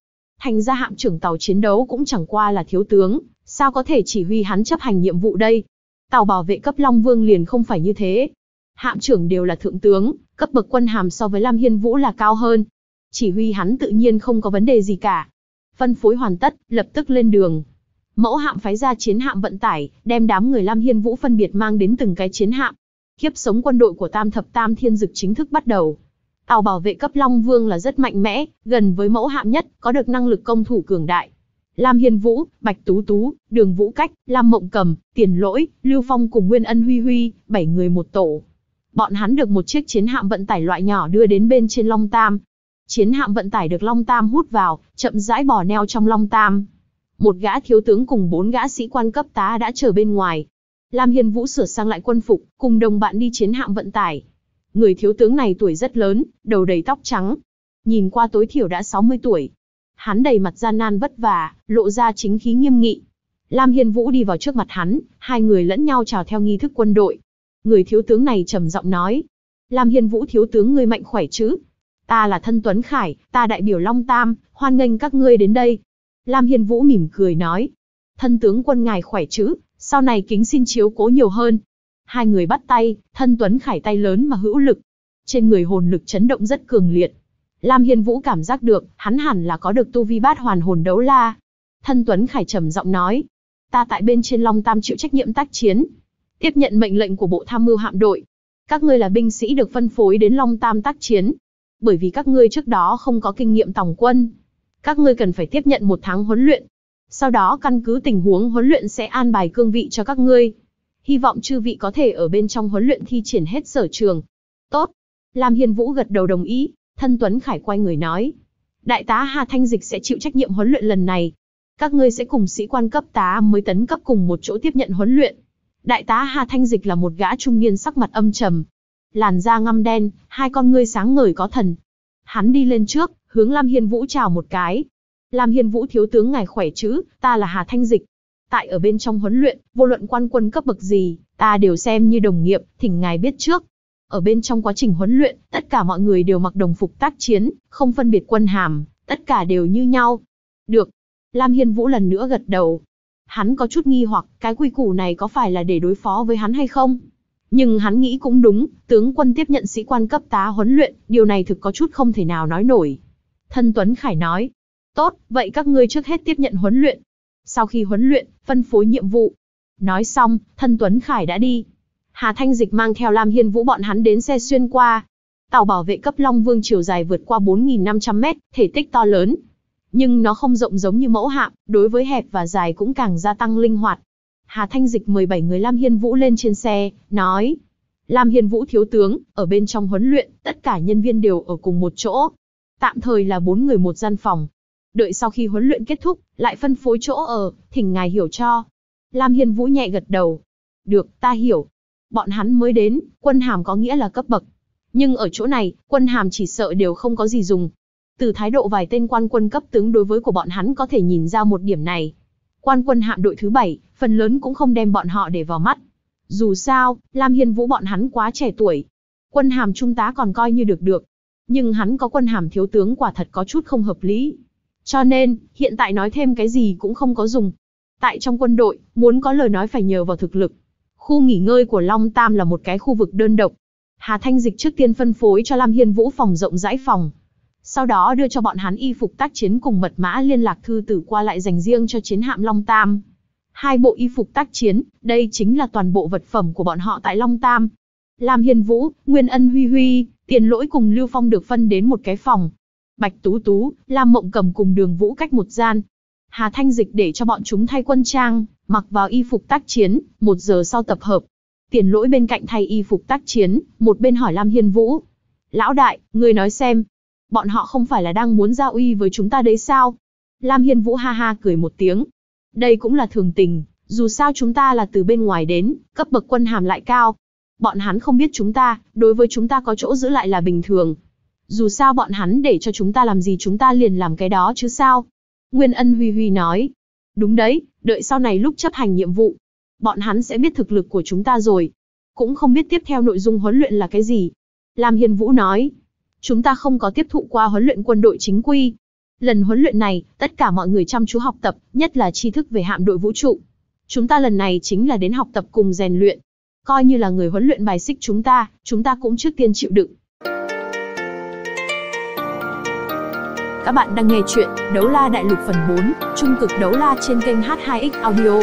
Thành ra hạm trưởng tàu chiến đấu cũng chẳng qua là thiếu tướng, sao có thể chỉ huy hắn chấp hành nhiệm vụ đây? Tàu bảo vệ cấp Long Vương liền không phải như thế. Hạm trưởng đều là thượng tướng, cấp bậc quân hàm so với Lam Hiên Vũ là cao hơn. Chỉ huy hắn tự nhiên không có vấn đề gì cả. Phân phối hoàn tất, lập tức lên đường. Mẫu hạm phái ra chiến hạm vận tải, đem đám người Lam Hiên Vũ phân biệt mang đến từng cái chiến hạm. Kiếp sống quân đội của Tam Thập Tam Thiên Dực chính thức bắt đầu. Tàu bảo vệ cấp Long Vương là rất mạnh mẽ, gần với mẫu hạm nhất, có được năng lực công thủ cường đại. Lam Hiên Vũ, Bạch Tú Tú, Đường Vũ Cách, Lam Mộng Cầm, Tiền Lỗi, Lưu Phong cùng Nguyên Ân Huy Huy, 7 người một tổ. Bọn hắn được một chiếc chiến hạm vận tải loại nhỏ đưa đến bên trên Long Tam. Chiến hạm vận tải được Long Tam hút vào, chậm rãi bò neo trong Long Tam. Một gã thiếu tướng cùng 4 gã sĩ quan cấp tá đã chờ bên ngoài. Lam Hiên Vũ sửa sang lại quân phục, cùng đồng bạn đi chiến hạm vận tải. Người thiếu tướng này tuổi rất lớn, đầu đầy tóc trắng. Nhìn qua tối thiểu đã 60 tuổi. Hắn đầy mặt gian nan vất vả, lộ ra chính khí nghiêm nghị. Lam Hiên Vũ đi vào trước mặt hắn, hai người lẫn nhau chào theo nghi thức quân đội. Người thiếu tướng này trầm giọng nói. Lam Hiên Vũ thiếu tướng, ngươi mạnh khỏe chứ? Ta là Thân Tuấn Khải, ta đại biểu Long Tam, hoan nghênh các ngươi đến đây. Lam Hiên Vũ mỉm cười nói. Thân tướng quân ngài khỏe chứ, sau này kính xin chiếu cố nhiều hơn. Hai người bắt tay, Thân Tuấn Khải tay lớn mà hữu lực. Trên người hồn lực chấn động rất cường liệt. Lam Hiên Vũ cảm giác được, hắn hẳn là có được tu vi bát hoàn hồn đấu la. Thân Tuấn Khải trầm giọng nói. Ta tại bên trên Long Tam chịu trách nhiệm tác chiến. Tiếp nhận mệnh lệnh của Bộ Tham mưu hạm đội. Các ngươi là binh sĩ được phân phối đến Long Tam tác chiến. Bởi vì các ngươi trước đó không có kinh nghiệm tòng quân. Các ngươi cần phải tiếp nhận 1 tháng huấn luyện. Sau đó căn cứ tình huống huấn luyện sẽ an bài cương vị cho các ngươi. Hy vọng chư vị có thể ở bên trong huấn luyện thi triển hết sở trường. Tốt. Lam Hiên Vũ gật đầu đồng ý. Thân Tuấn Khải quay người nói. Đại tá Hà Thanh Dịch sẽ chịu trách nhiệm huấn luyện lần này. Các ngươi sẽ cùng sĩ quan cấp tá mới tấn cấp cùng một chỗ tiếp nhận huấn luyện. Đại tá Hà Thanh Dịch là một gã trung niên sắc mặt âm trầm. Làn da ngăm đen, hai con ngươi sáng ngời có thần. Hắn đi lên trước, hướng Lam Hiên Vũ chào một cái. Lam Hiên Vũ thiếu tướng ngài khỏe chứ, ta là Hà Thanh Dịch. Tại ở bên trong huấn luyện, vô luận quan quân cấp bậc gì, ta đều xem như đồng nghiệp, thỉnh ngài biết trước. Ở bên trong quá trình huấn luyện, tất cả mọi người đều mặc đồng phục tác chiến, không phân biệt quân hàm, tất cả đều như nhau. Được. Lam Hiên Vũ lần nữa gật đầu. Hắn có chút nghi hoặc, cái quy củ này có phải là để đối phó với hắn hay không? Nhưng hắn nghĩ cũng đúng, tướng quân tiếp nhận sĩ quan cấp tá huấn luyện, điều này thực có chút không thể nào nói nổi. Thân Tuấn Khải nói. Tốt, vậy các ngươi trước hết tiếp nhận huấn luyện. Sau khi huấn luyện, phân phối nhiệm vụ. Nói xong, Thân Tuấn Khải đã đi. Hà Thanh Dịch mang theo Lam Hiên Vũ bọn hắn đến xe xuyên qua. Tàu bảo vệ cấp Long Vương chiều dài vượt qua 4.500 mét, thể tích to lớn. Nhưng nó không rộng giống như mẫu hạm, đối với hẹp và dài cũng càng gia tăng linh hoạt. Hà Thanh Dịch mời 7 người Lam Hiên Vũ lên trên xe, nói. Lam Hiên Vũ thiếu tướng, ở bên trong huấn luyện, tất cả nhân viên đều ở cùng một chỗ. Tạm thời là 4 người một gian phòng. Đợi sau khi huấn luyện kết thúc, lại phân phối chỗ ở, thỉnh ngài hiểu cho. Lam Hiên Vũ nhẹ gật đầu. Được, ta hiểu. Bọn hắn mới đến, quân hàm có nghĩa là cấp bậc. Nhưng ở chỗ này, quân hàm chỉ sợ đều không có gì dùng. Từ thái độ vài tên quan quân cấp tướng đối với của bọn hắn có thể nhìn ra một điểm này. Quan quân hạm đội thứ 7, phần lớn cũng không đem bọn họ để vào mắt. Dù sao, Lam Hiên Vũ bọn hắn quá trẻ tuổi. Quân hàm trung tá còn coi như được. Nhưng hắn có quân hàm thiếu tướng quả thật có chút không hợp lý. Cho nên, hiện tại nói thêm cái gì cũng không có dùng. Tại trong quân đội, muốn có lời nói phải nhờ vào thực lực. Khu nghỉ ngơi của Long Tam là một cái khu vực đơn độc. Hà Thanh Dịch trước tiên phân phối cho Lam Hiên Vũ phòng rộng rãi phòng. Sau đó đưa cho bọn hắn y phục tác chiến cùng mật mã liên lạc thư tử qua lại dành riêng cho chiến hạm Long Tam. 2 bộ y phục tác chiến, đây chính là toàn bộ vật phẩm của bọn họ tại Long Tam. Lam Hiên Vũ, Nguyên Ân Huy Huy, Tiền Lỗi cùng Lưu Phong được phân đến một cái phòng. Bạch Tú Tú, Lam Mộng Cầm cùng Đường Vũ Cách một gian. Hà Thanh Dịch để cho bọn chúng thay quân trang, mặc vào y phục tác chiến, 1 giờ sau tập hợp. Tiền Lỗi bên cạnh thay y phục tác chiến, một bên hỏi Lam Hiên Vũ. Lão đại, ngươi nói xem, bọn họ không phải là đang muốn giao uy với chúng ta đấy sao? Lam Hiên Vũ ha ha cười một tiếng. Đây cũng là thường tình, dù sao chúng ta là từ bên ngoài đến, cấp bậc quân hàm lại cao. Bọn hắn không biết chúng ta, đối với chúng ta có chỗ giữ lại là bình thường. Dù sao bọn hắn để cho chúng ta làm gì chúng ta liền làm cái đó chứ sao? Nguyên Ân Huy Huy nói. Đúng đấy, đợi sau này lúc chấp hành nhiệm vụ, bọn hắn sẽ biết thực lực của chúng ta rồi. Cũng không biết tiếp theo nội dung huấn luyện là cái gì. Lam Hiên Vũ nói. Chúng ta không có tiếp thụ qua huấn luyện quân đội chính quy. Lần huấn luyện này, tất cả mọi người chăm chú học tập, nhất là tri thức về hạm đội vũ trụ. Chúng ta lần này chính là đến học tập cùng rèn luyện. Coi như là người huấn luyện bài xích chúng ta cũng trước tiên chịu đựng. Các bạn đang nghe chuyện Đấu La Đại Lục phần 4, Trung cực đấu la trên kênh H2X Audio.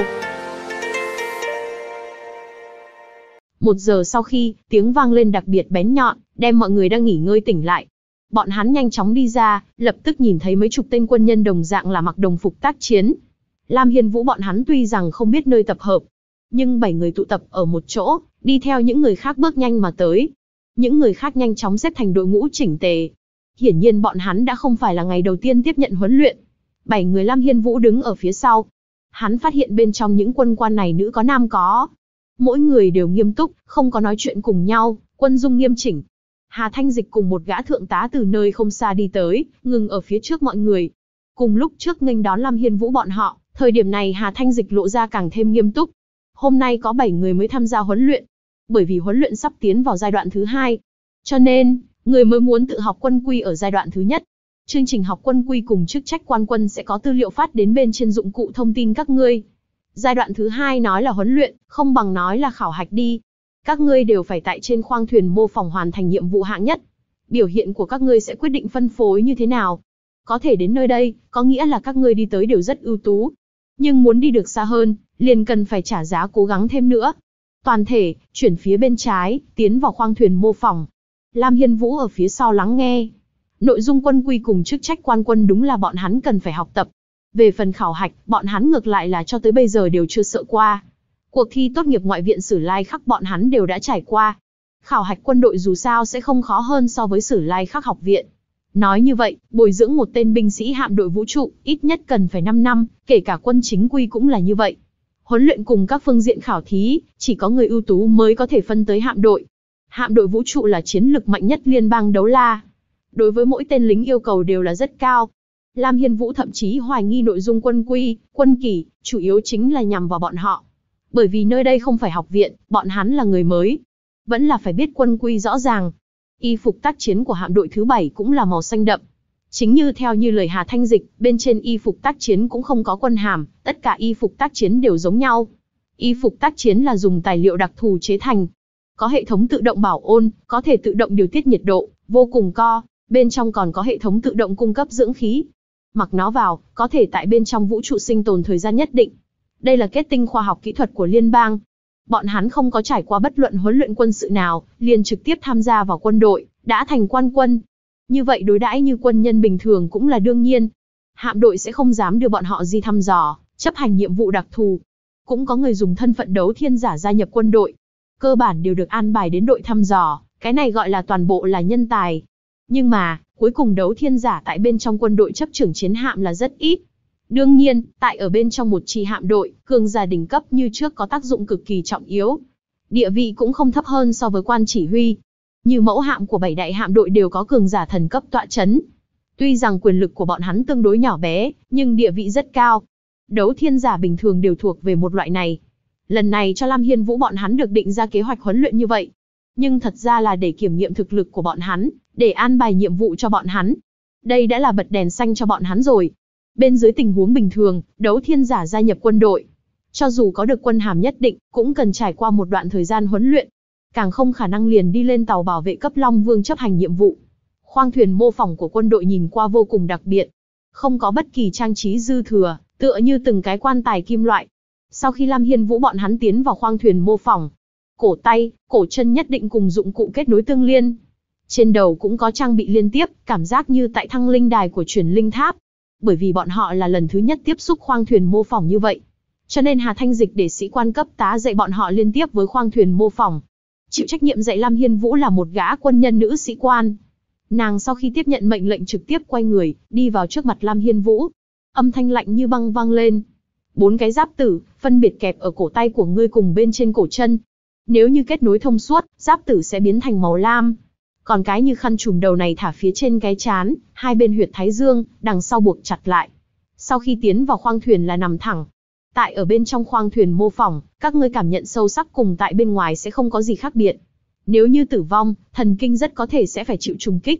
1 giờ sau khi, tiếng vang lên đặc biệt bén nhọn, đem mọi người đang nghỉ ngơi tỉnh lại. Bọn hắn nhanh chóng đi ra, lập tức nhìn thấy mấy chục tên quân nhân đồng dạng là mặc đồng phục tác chiến. Lam Hiên Vũ bọn hắn tuy rằng không biết nơi tập hợp, nhưng 7 người tụ tập ở một chỗ, đi theo những người khác bước nhanh mà tới. Những người khác nhanh chóng xếp thành đội ngũ chỉnh tề. Hiển nhiên bọn hắn đã không phải là ngày đầu tiên tiếp nhận huấn luyện. 7 người Lam Hiên Vũ đứng ở phía sau. Hắn phát hiện bên trong những quân quan này nữ có nam có. Mỗi người đều nghiêm túc, không có nói chuyện cùng nhau, quân dung nghiêm chỉnh. Hà Thanh Dịch cùng một gã thượng tá từ nơi không xa đi tới, ngừng ở phía trước mọi người. Cùng lúc trước nghênh đón Lam Hiên Vũ bọn họ, thời điểm này Hà Thanh Dịch lộ ra càng thêm nghiêm túc. Hôm nay có 7 người mới tham gia huấn luyện. Bởi vì huấn luyện sắp tiến vào giai đoạn thứ 2. Cho nên, người mới muốn tự học quân quy ở giai đoạn thứ nhất. Chương trình học quân quy cùng chức trách quan quân sẽ có tư liệu phát đến bên trên dụng cụ thông tin các ngươi. Giai đoạn thứ 2 nói là huấn luyện, không bằng nói là khảo hạch đi. Các ngươi đều phải tại trên khoang thuyền mô phỏng hoàn thành nhiệm vụ hạng nhất. Biểu hiện của các ngươi sẽ quyết định phân phối như thế nào. Có thể đến nơi đây, có nghĩa là các ngươi đi tới đều rất ưu tú. Nhưng muốn đi được xa hơn, liền cần phải trả giá cố gắng thêm nữa. Toàn thể, chuyển phía bên trái, tiến vào khoang thuyền mô phỏng. Lam Hiên Vũ ở phía sau lắng nghe. Nội dung quân quy cùng chức trách quan quân đúng là bọn hắn cần phải học tập. Về phần khảo hạch, bọn hắn ngược lại là cho tới bây giờ đều chưa sợ qua. Cuộc thi tốt nghiệp ngoại viện Sử Lai Khắc bọn hắn đều đã trải qua. Khảo hạch quân đội dù sao sẽ không khó hơn so với Sử Lai Khắc học viện. Nói như vậy, bồi dưỡng một tên binh sĩ hạm đội vũ trụ, ít nhất cần phải 5 năm, kể cả quân chính quy cũng là như vậy. Huấn luyện cùng các phương diện khảo thí, chỉ có người ưu tú mới có thể phân tới hạm đội. Hạm đội vũ trụ là chiến lực mạnh nhất liên bang đấu la. Đối với mỗi tên lính yêu cầu đều là rất cao. Lam Hiên Vũ thậm chí hoài nghi nội dung quân quy, quân kỷ, chủ yếu chính là nhằm vào bọn họ. Bởi vì nơi đây không phải học viện, bọn hắn là người mới. Vẫn là phải biết quân quy rõ ràng. Y phục tác chiến của hạm đội thứ 7 cũng là màu xanh đậm. Chính như theo như lời Hà Thanh Dịch, bên trên y phục tác chiến cũng không có quân hàm, tất cả y phục tác chiến đều giống nhau. Y phục tác chiến là dùng tài liệu đặc thù chế thành. Có hệ thống tự động bảo ôn, có thể tự động điều tiết nhiệt độ, vô cùng co. Bên trong còn có hệ thống tự động cung cấp dưỡng khí. Mặc nó vào, có thể tại bên trong vũ trụ sinh tồn thời gian nhất định. Đây là kết tinh khoa học kỹ thuật của liên bang. Bọn hắn không có trải qua bất luận huấn luyện quân sự nào, liền trực tiếp tham gia vào quân đội, đã thành quan quân. Như vậy đối đãi như quân nhân bình thường cũng là đương nhiên. Hạm đội sẽ không dám đưa bọn họ đi thăm dò, chấp hành nhiệm vụ đặc thù. Cũng có người dùng thân phận đấu thiên giả gia nhập quân đội. Cơ bản đều được an bài đến đội thăm dò, cái này gọi là toàn bộ là nhân tài. Nhưng mà, cuối cùng đấu thiên giả tại bên trong quân đội chấp trưởng chiến hạm là rất ít. Đương nhiên, tại ở bên trong một chi hạm đội, cường giả đỉnh cấp như trước có tác dụng cực kỳ trọng yếu. Địa vị cũng không thấp hơn so với quan chỉ huy. Như mẫu hạm của 7 đại hạm đội đều có cường giả thần cấp tọa chấn. Tuy rằng quyền lực của bọn hắn tương đối nhỏ bé, nhưng địa vị rất cao. Đấu thiên giả bình thường đều thuộc về một loại này. Lần này cho Lam Hiên Vũ bọn hắn được định ra kế hoạch huấn luyện như vậy. Nhưng thật ra là để kiểm nghiệm thực lực của bọn hắn, để an bài nhiệm vụ cho bọn hắn. Đây đã là bật đèn xanh cho bọn hắn rồi. Bên dưới tình huống bình thường, đấu thiên giả gia nhập quân đội. Cho dù có được quân hàm nhất định, cũng cần trải qua một đoạn thời gian huấn luyện. Càng không khả năng liền đi lên tàu bảo vệ cấp Long Vương chấp hành nhiệm vụ. Khoang thuyền mô phỏng của quân đội nhìn qua vô cùng đặc biệt. Không có bất kỳ trang trí dư thừa, tựa như từng cái quan tài kim loại. Sau khi Lam Hiên Vũ bọn hắn tiến vào khoang thuyền mô phỏng, cổ tay, cổ chân nhất định cùng dụng cụ kết nối tương liên. Trên đầu cũng có trang bị liên tiếp, cảm giác như tại thăng linh đài của truyền linh tháp. Bởi vì bọn họ là lần thứ nhất tiếp xúc khoang thuyền mô phỏng như vậy. Cho nên Hà Thanh Dịch để sĩ quan cấp tá dạy bọn họ liên tiếp với khoang thuyền mô phỏng. Chịu trách nhiệm dạy Lam Hiên Vũ là một gã quân nhân nữ sĩ quan. Nàng sau khi tiếp nhận mệnh lệnh trực tiếp quay người, đi vào trước mặt Lam Hiên Vũ. Âm thanh lạnh như băng vang lên. 4 cái giáp tử, phân biệt kẹp ở cổ tay của ngươi cùng bên trên cổ chân. Nếu như kết nối thông suốt, giáp tử sẽ biến thành màu lam. Còn cái như khăn trùm đầu này thả phía trên cái trán, hai bên huyệt thái dương, đằng sau buộc chặt lại. Sau khi tiến vào khoang thuyền là nằm thẳng. Tại ở bên trong khoang thuyền mô phỏng, các ngươi cảm nhận sâu sắc cùng tại bên ngoài sẽ không có gì khác biệt. Nếu như tử vong, thần kinh rất có thể sẽ phải chịu trùng kích.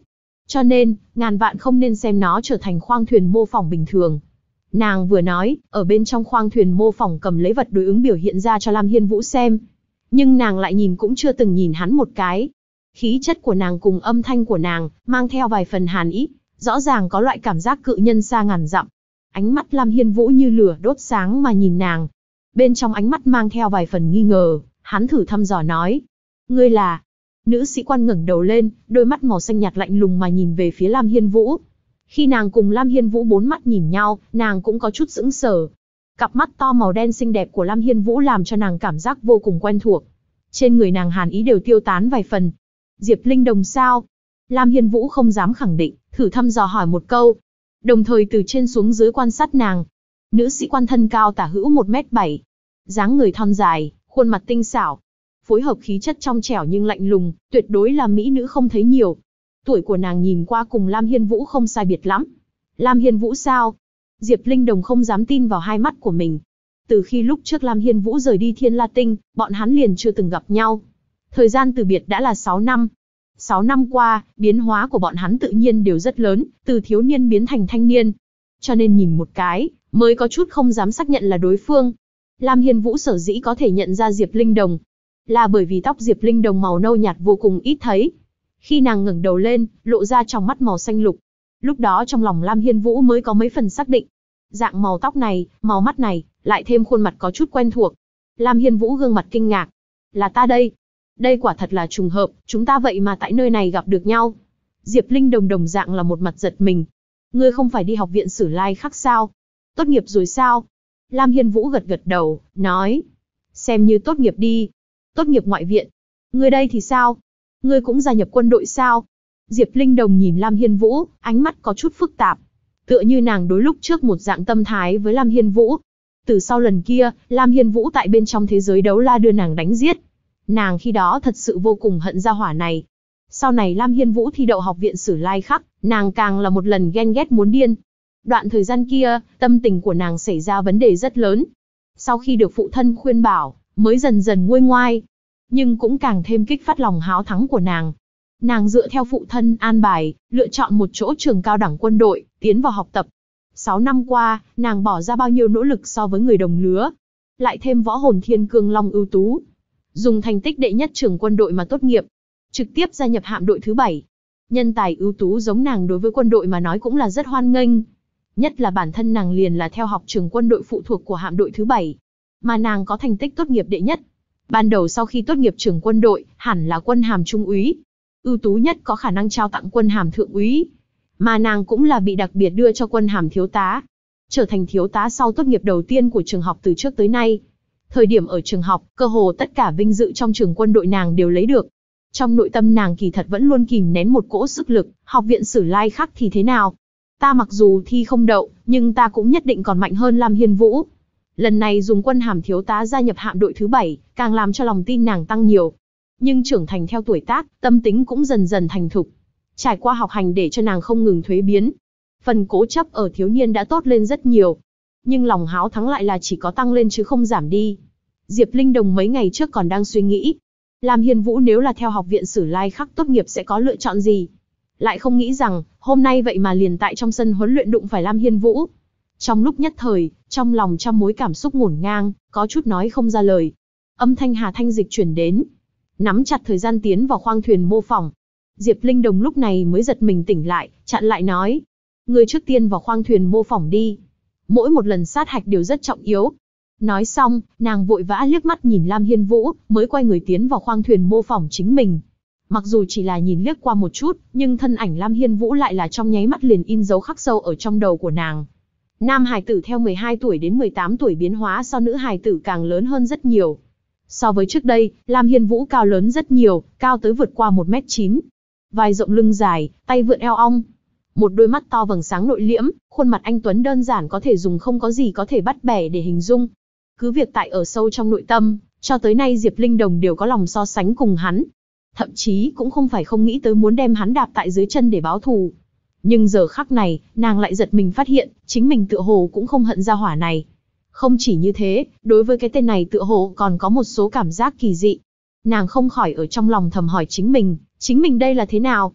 Cho nên, ngàn vạn không nên xem nó trở thành khoang thuyền mô phỏng bình thường. Nàng vừa nói, ở bên trong khoang thuyền mô phỏng cầm lấy vật đối ứng biểu hiện ra cho Lam Hiên Vũ xem. Nhưng nàng lại nhìn cũng chưa từng nhìn hắn một cái. Khí chất của nàng cùng âm thanh của nàng, mang theo vài phần hàn ý, rõ ràng có loại cảm giác cự nhân xa ngàn dặm. Ánh mắt Lam Hiên Vũ như lửa đốt sáng mà nhìn nàng. Bên trong ánh mắt mang theo vài phần nghi ngờ, hắn thử thăm dò nói. Ngươi là... Nữ sĩ quan ngẩng đầu lên, đôi mắt màu xanh nhạt lạnh lùng mà nhìn về phía Lam Hiên Vũ. Khi nàng cùng Lam Hiên Vũ bốn mắt nhìn nhau, nàng cũng có chút sững sờ. Cặp mắt to màu đen xinh đẹp của Lam Hiên Vũ làm cho nàng cảm giác vô cùng quen thuộc. Trên người nàng hàn ý đều tiêu tán vài phần. Diệp Linh Đồng sao? Lam Hiên Vũ không dám khẳng định, thử thăm dò hỏi một câu. Đồng thời từ trên xuống dưới quan sát nàng. Nữ sĩ quan thân cao tả hữu 1m7. Dáng người thon dài, khuôn mặt tinh xảo. Phối hợp khí chất trong trẻo nhưng lạnh lùng, tuyệt đối là mỹ nữ không thấy nhiều. Tuổi của nàng nhìn qua cùng Lam Hiên Vũ không sai biệt lắm. Lam Hiên Vũ sao? Diệp Linh Đồng không dám tin vào hai mắt của mình. Từ khi lúc trước Lam Hiên Vũ rời đi Thiên La Tinh, bọn hắn liền chưa từng gặp nhau. Thời gian từ biệt đã là 6 năm. 6 năm qua, biến hóa của bọn hắn tự nhiên đều rất lớn, từ thiếu niên biến thành thanh niên. Cho nên nhìn một cái, mới có chút không dám xác nhận là đối phương. Lam Hiên Vũ sở dĩ có thể nhận ra Diệp Linh Đồng, là bởi vì tóc Diệp Linh Đồng màu nâu nhạt vô cùng ít thấy. Khi nàng ngẩng đầu lên, lộ ra trong mắt màu xanh lục. Lúc đó trong lòng Lam Hiên Vũ mới có mấy phần xác định. Dạng màu tóc này, màu mắt này, lại thêm khuôn mặt có chút quen thuộc. Lam Hiên Vũ gương mặt kinh ngạc. Là ta đây. Đây quả thật là trùng hợp, chúng ta vậy mà tại nơi này gặp được nhau. Diệp Linh Đồng đồng dạng là một mặt giật mình. Ngươi không phải đi học viện Sử Lai Khắc sao? Tốt nghiệp rồi sao? Lam Hiên Vũ gật gật đầu, nói. Xem như tốt nghiệp đi. Tốt nghiệp ngoại viện. Ngươi đây thì sao? Ngươi cũng gia nhập quân đội sao? Diệp Linh Đồng nhìn Lam Hiên Vũ, ánh mắt có chút phức tạp. Tựa như nàng đối lúc trước một dạng tâm thái với Lam Hiên Vũ. Từ sau lần kia, Lam Hiên Vũ tại bên trong thế giới đấu la đưa nàng đánh giết. Nàng khi đó thật sự vô cùng hận gia hỏa này. Sau này Lam Hiên Vũ thi đậu học viện Sử Lai Khắc, nàng càng là một lần ghen ghét muốn điên. Đoạn thời gian kia, tâm tình của nàng xảy ra vấn đề rất lớn. Sau khi được phụ thân khuyên bảo, mới dần dần nguôi ngoai. Nhưng cũng càng thêm kích phát lòng háo thắng của nàng. Nàng dựa theo phụ thân an bài, lựa chọn một chỗ trường cao đẳng quân đội, tiến vào học tập. 6 năm qua, nàng bỏ ra bao nhiêu nỗ lực so với người đồng lứa. Lại thêm võ hồn thiên cương long ưu tú. Dùng thành tích đệ nhất trường quân đội mà tốt nghiệp. Trực tiếp gia nhập hạm đội thứ 7. Nhân tài ưu tú giống nàng đối với quân đội mà nói cũng là rất hoan nghênh. Nhất là bản thân nàng liền là theo học trường quân đội phụ thuộc của hạm đội thứ 7. Mà nàng có thành tích tốt nghiệp đệ nhất. Ban đầu sau khi tốt nghiệp trường quân đội, hẳn là quân hàm trung úy. Ưu tú nhất có khả năng trao tặng quân hàm thượng úy. Mà nàng cũng là bị đặc biệt đưa cho quân hàm thiếu tá. Trở thành thiếu tá sau tốt nghiệp đầu tiên của trường học từ trước tới nay. Thời điểm ở trường học, cơ hồ tất cả vinh dự trong trường quân đội nàng đều lấy được. Trong nội tâm nàng kỳ thật vẫn luôn kìm nén một cỗ sức lực, học viện Sử Lai Khắc thì thế nào? Ta mặc dù thi không đậu, nhưng ta cũng nhất định còn mạnh hơn Lam Hiên Vũ. Lần này dùng quân hàm thiếu tá gia nhập hạm đội thứ 7, càng làm cho lòng tin nàng tăng nhiều. Nhưng trưởng thành theo tuổi tác, tâm tính cũng dần dần thành thục. Trải qua học hành để cho nàng không ngừng thuế biến. Phần cố chấp ở thiếu niên đã tốt lên rất nhiều. Nhưng lòng háo thắng lại là chỉ có tăng lên chứ không giảm đi. Diệp Linh Đồng mấy ngày trước còn đang suy nghĩ. Lam Hiên Vũ nếu là theo học viện Sử Lai Khắc tốt nghiệp sẽ có lựa chọn gì? Lại không nghĩ rằng, hôm nay vậy mà liền tại trong sân huấn luyện đụng phải Lam Hiên Vũ. Trong lúc nhất thời, trong lòng trăm mối cảm xúc ngổn ngang, có chút nói không ra lời. Âm thanh Hà Thanh Dịch chuyển đến. Nắm chặt thời gian tiến vào khoang thuyền mô phỏng. Diệp Linh Đồng lúc này mới giật mình tỉnh lại, chặn lại nói. Ngươi trước tiên vào khoang thuyền mô phỏng đi. Mỗi một lần sát hạch đều rất trọng yếu. Nói xong, nàng vội vã liếc mắt nhìn Lam Hiên Vũ, mới quay người tiến vào khoang thuyền mô phỏng chính mình. Mặc dù chỉ là nhìn liếc qua một chút, nhưng thân ảnh Lam Hiên Vũ lại là trong nháy mắt liền in dấu khắc sâu ở trong đầu của nàng. Nam hài tử theo 12 tuổi đến 18 tuổi biến hóa so nữ hài tử càng lớn hơn rất nhiều. So với trước đây, Lam Hiên Vũ cao lớn rất nhiều, cao tới vượt qua 1m9. Vai rộng lưng dài, tay vượn eo ong. Một đôi mắt to vầng sáng nội liễm, khuôn mặt anh tuấn đơn giản có thể dùng không có gì có thể bắt bẻ để hình dung. Cứ việc tại ở sâu trong nội tâm, cho tới nay Diệp Linh Đồng đều có lòng so sánh cùng hắn. Thậm chí cũng không phải không nghĩ tới muốn đem hắn đạp tại dưới chân để báo thù. Nhưng giờ khắc này, nàng lại giật mình phát hiện, chính mình tựa hồ cũng không hận gia hỏa này. Không chỉ như thế, đối với cái tên này tựa hồ còn có một số cảm giác kỳ dị. Nàng không khỏi ở trong lòng thầm hỏi chính mình đây là thế nào?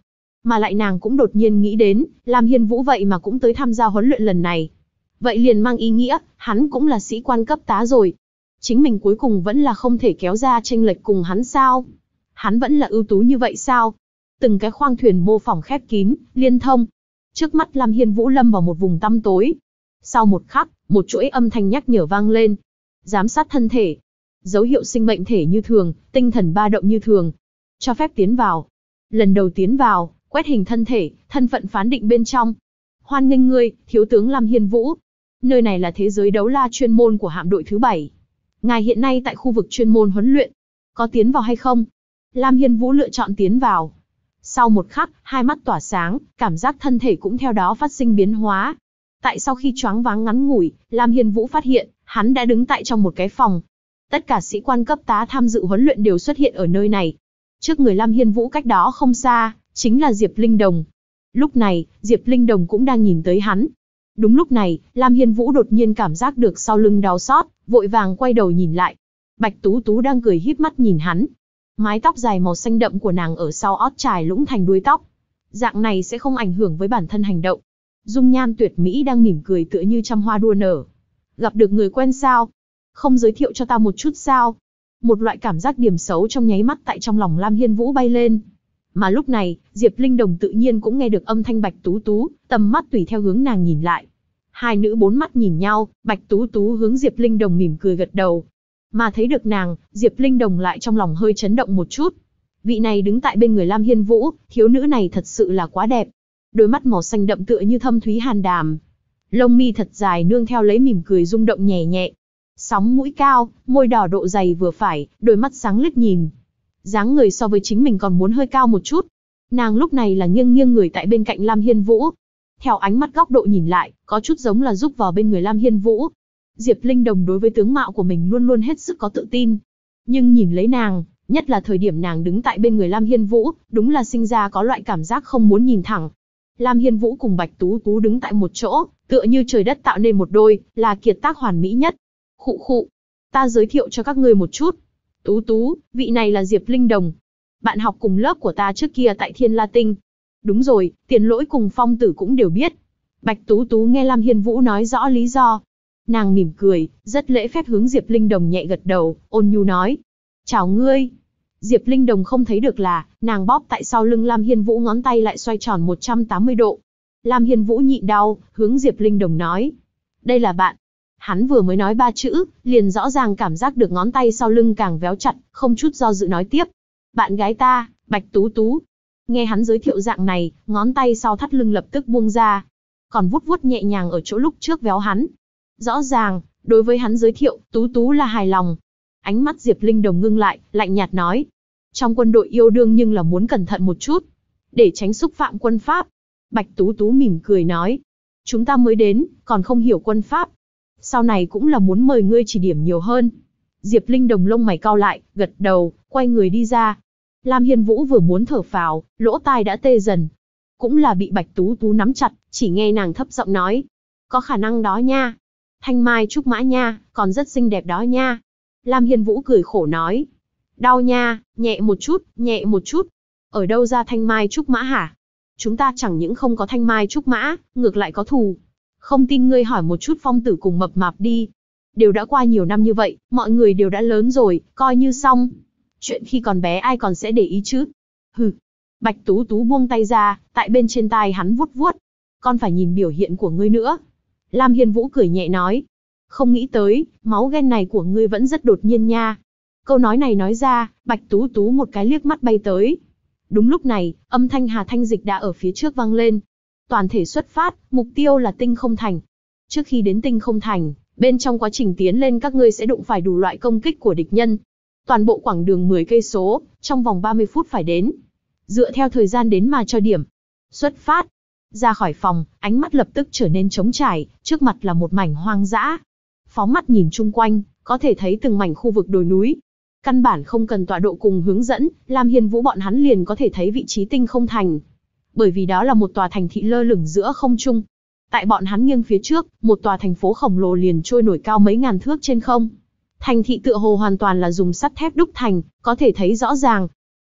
Mà lại nàng cũng đột nhiên nghĩ đến, Lam Hiên Vũ vậy mà cũng tới tham gia huấn luyện lần này. Vậy liền mang ý nghĩa, hắn cũng là sĩ quan cấp tá rồi. Chính mình cuối cùng vẫn là không thể kéo ra chênh lệch cùng hắn sao? Hắn vẫn là ưu tú như vậy sao? Từng cái khoang thuyền mô phỏng khép kín, liên thông. Trước mắt Lam Hiên Vũ lâm vào một vùng tăm tối. Sau một khắc, một chuỗi âm thanh nhắc nhở vang lên. Giám sát thân thể. Dấu hiệu sinh mệnh thể như thường, tinh thần ba động như thường. Cho phép tiến vào. Lần đầu tiến vào, quét hình thân thể, thân phận phán định bên trong. Hoan nghênh ngươi, thiếu tướng Lam Hiên Vũ. Nơi này là thế giới đấu la chuyên môn của hạm đội thứ 7. Ngài hiện nay tại khu vực chuyên môn huấn luyện. Có tiến vào hay không? Lam Hiên Vũ lựa chọn tiến vào. Sau một khắc, hai mắt tỏa sáng, cảm giác thân thể cũng theo đó phát sinh biến hóa. Tại sau khi choáng váng ngắn ngủi, Lam Hiên Vũ phát hiện, hắn đã đứng tại trong một cái phòng. Tất cả sĩ quan cấp tá tham dự huấn luyện đều xuất hiện ở nơi này. Trước người Lam Hiên Vũ cách đó không xa, chính là Diệp Linh Đồng. Lúc này, Diệp Linh Đồng cũng đang nhìn tới hắn. Đúng lúc này, Lam Hiên Vũ đột nhiên cảm giác được sau lưng đau xót, vội vàng quay đầu nhìn lại. Bạch Tú Tú đang cười híp mắt nhìn hắn. Mái tóc dài màu xanh đậm của nàng ở sau ót trải lũng thành đuôi tóc. Dạng này sẽ không ảnh hưởng với bản thân hành động. Dung nhan tuyệt mỹ đang mỉm cười tựa như trăm hoa đua nở. Gặp được người quen sao? Không giới thiệu cho ta một chút sao? Một loại cảm giác điểm xấu trong nháy mắt tại trong lòng Lam Hiên Vũ bay lên. Mà lúc này, Diệp Linh Đồng tự nhiên cũng nghe được âm thanh Bạch Tú Tú, tầm mắt tùy theo hướng nàng nhìn lại. Hai nữ bốn mắt nhìn nhau, Bạch Tú Tú hướng Diệp Linh Đồng mỉm cười gật đầu. Mà thấy được nàng, Diệp Linh Đồng lại trong lòng hơi chấn động một chút. Vị này đứng tại bên người Lam Hiên Vũ, thiếu nữ này thật sự là quá đẹp. Đôi mắt màu xanh đậm tựa như thâm thúy hàn đàm. Lông mi thật dài nương theo lấy mỉm cười rung động nhẹ nhẹ. Sóng mũi cao, môi đỏ độ dày vừa phải, đôi mắt sáng liếc nhìn. Dáng người so với chính mình còn muốn hơi cao một chút. Nàng lúc này là nghiêng nghiêng người tại bên cạnh Lam Hiên Vũ. Theo ánh mắt góc độ nhìn lại, có chút giống là giúp vào bên người Lam Hiên Vũ. Diệp Linh Đồng đối với tướng mạo của mình luôn luôn hết sức có tự tin. Nhưng nhìn lấy nàng, nhất là thời điểm nàng đứng tại bên người Lam Hiên Vũ, đúng là sinh ra có loại cảm giác không muốn nhìn thẳng. Lam Hiên Vũ cùng Bạch Tú Tú đứng tại một chỗ, tựa như trời đất tạo nên một đôi, là kiệt tác hoàn mỹ nhất. Khụ khụ, ta giới thiệu cho các ngươi một chút. Tú Tú, vị này là Diệp Linh Đồng. Bạn học cùng lớp của ta trước kia tại Thiên La Tinh. Đúng rồi, Tiền Lỗi cùng Phong Tử cũng đều biết. Bạch Tú Tú nghe Lam Hiên Vũ nói rõ lý do. Nàng mỉm cười, rất lễ phép hướng Diệp Linh Đồng nhẹ gật đầu, ôn nhu nói. Chào ngươi. Diệp Linh Đồng không thấy được là, nàng bóp tại sau lưng Lam Hiên Vũ ngón tay lại xoay tròn 180 độ. Lam Hiên Vũ nhịn đau, hướng Diệp Linh Đồng nói. Đây là bạn. Hắn vừa mới nói 3 chữ, liền rõ ràng cảm giác được ngón tay sau lưng càng véo chặt, không chút do dự nói tiếp. Bạn gái ta, Bạch Tú Tú. Nghe hắn giới thiệu dạng này, ngón tay sau thắt lưng lập tức buông ra. Còn vuốt vuốt nhẹ nhàng ở chỗ lúc trước véo hắn. Rõ ràng, đối với hắn giới thiệu, Tú Tú là hài lòng. Ánh mắt Diệp Linh Đồng ngưng lại, lạnh nhạt nói. Trong quân đội yêu đương nhưng là muốn cẩn thận một chút. Để tránh xúc phạm quân pháp. Bạch Tú Tú mỉm cười nói. Chúng ta mới đến, còn không hiểu quân pháp. Sau này cũng là muốn mời ngươi chỉ điểm nhiều hơn. Diệp Linh Đồng lông mày cau lại, gật đầu, quay người đi ra. Lam Hiên Vũ vừa muốn thở phào, lỗ tai đã tê dần. Cũng là bị Bạch Tú Tú nắm chặt, chỉ nghe nàng thấp giọng nói. Có khả năng đó nha. Thanh mai trúc mã nha, còn rất xinh đẹp đó nha. Lam Hiên Vũ cười khổ nói. Đau nha, nhẹ một chút, nhẹ một chút. Ở đâu ra thanh mai trúc mã hả? Chúng ta chẳng những không có thanh mai trúc mã, ngược lại có thù. Không tin ngươi hỏi một chút Phong Tử cùng Mập Mạp đi. Đều đã qua nhiều năm như vậy, mọi người đều đã lớn rồi, coi như xong. Chuyện khi còn bé ai còn sẽ để ý chứ? Hừ. Bạch Tú Tú buông tay ra, tại bên trên tai hắn vuốt vuốt. Con phải nhìn biểu hiện của ngươi nữa. Lam Hiên Vũ cười nhẹ nói. Không nghĩ tới, máu ghen này của ngươi vẫn rất đột nhiên nha. Câu nói này nói ra, Bạch Tú Tú một cái liếc mắt bay tới. Đúng lúc này, âm thanh Hà Thanh Dịch đã ở phía trước vang lên. Toàn thể xuất phát, mục tiêu là Tinh Không Thành. Trước khi đến Tinh Không Thành, bên trong quá trình tiến lên các ngươi sẽ đụng phải đủ loại công kích của địch nhân. Toàn bộ quãng đường 10 cây số, trong vòng 30 phút phải đến. Dựa theo thời gian đến mà cho điểm. Xuất phát. Ra khỏi phòng, ánh mắt lập tức trở nên trống trải, trước mặt là một mảnh hoang dã. Phóng mắt nhìn chung quanh, có thể thấy từng mảnh khu vực đồi núi. Căn bản không cần tọa độ cùng hướng dẫn, Lam Hiên Vũ bọn hắn liền có thể thấy vị trí Tinh Không Thành. Bởi vì đó là một tòa thành thị lơ lửng giữa không trung. Tại bọn hắn nghiêng phía trước, một tòa thành phố khổng lồ liền trôi nổi cao mấy ngàn thước trên không. Thành thị tựa hồ hoàn toàn là dùng sắt thép đúc thành, có thể thấy rõ ràng.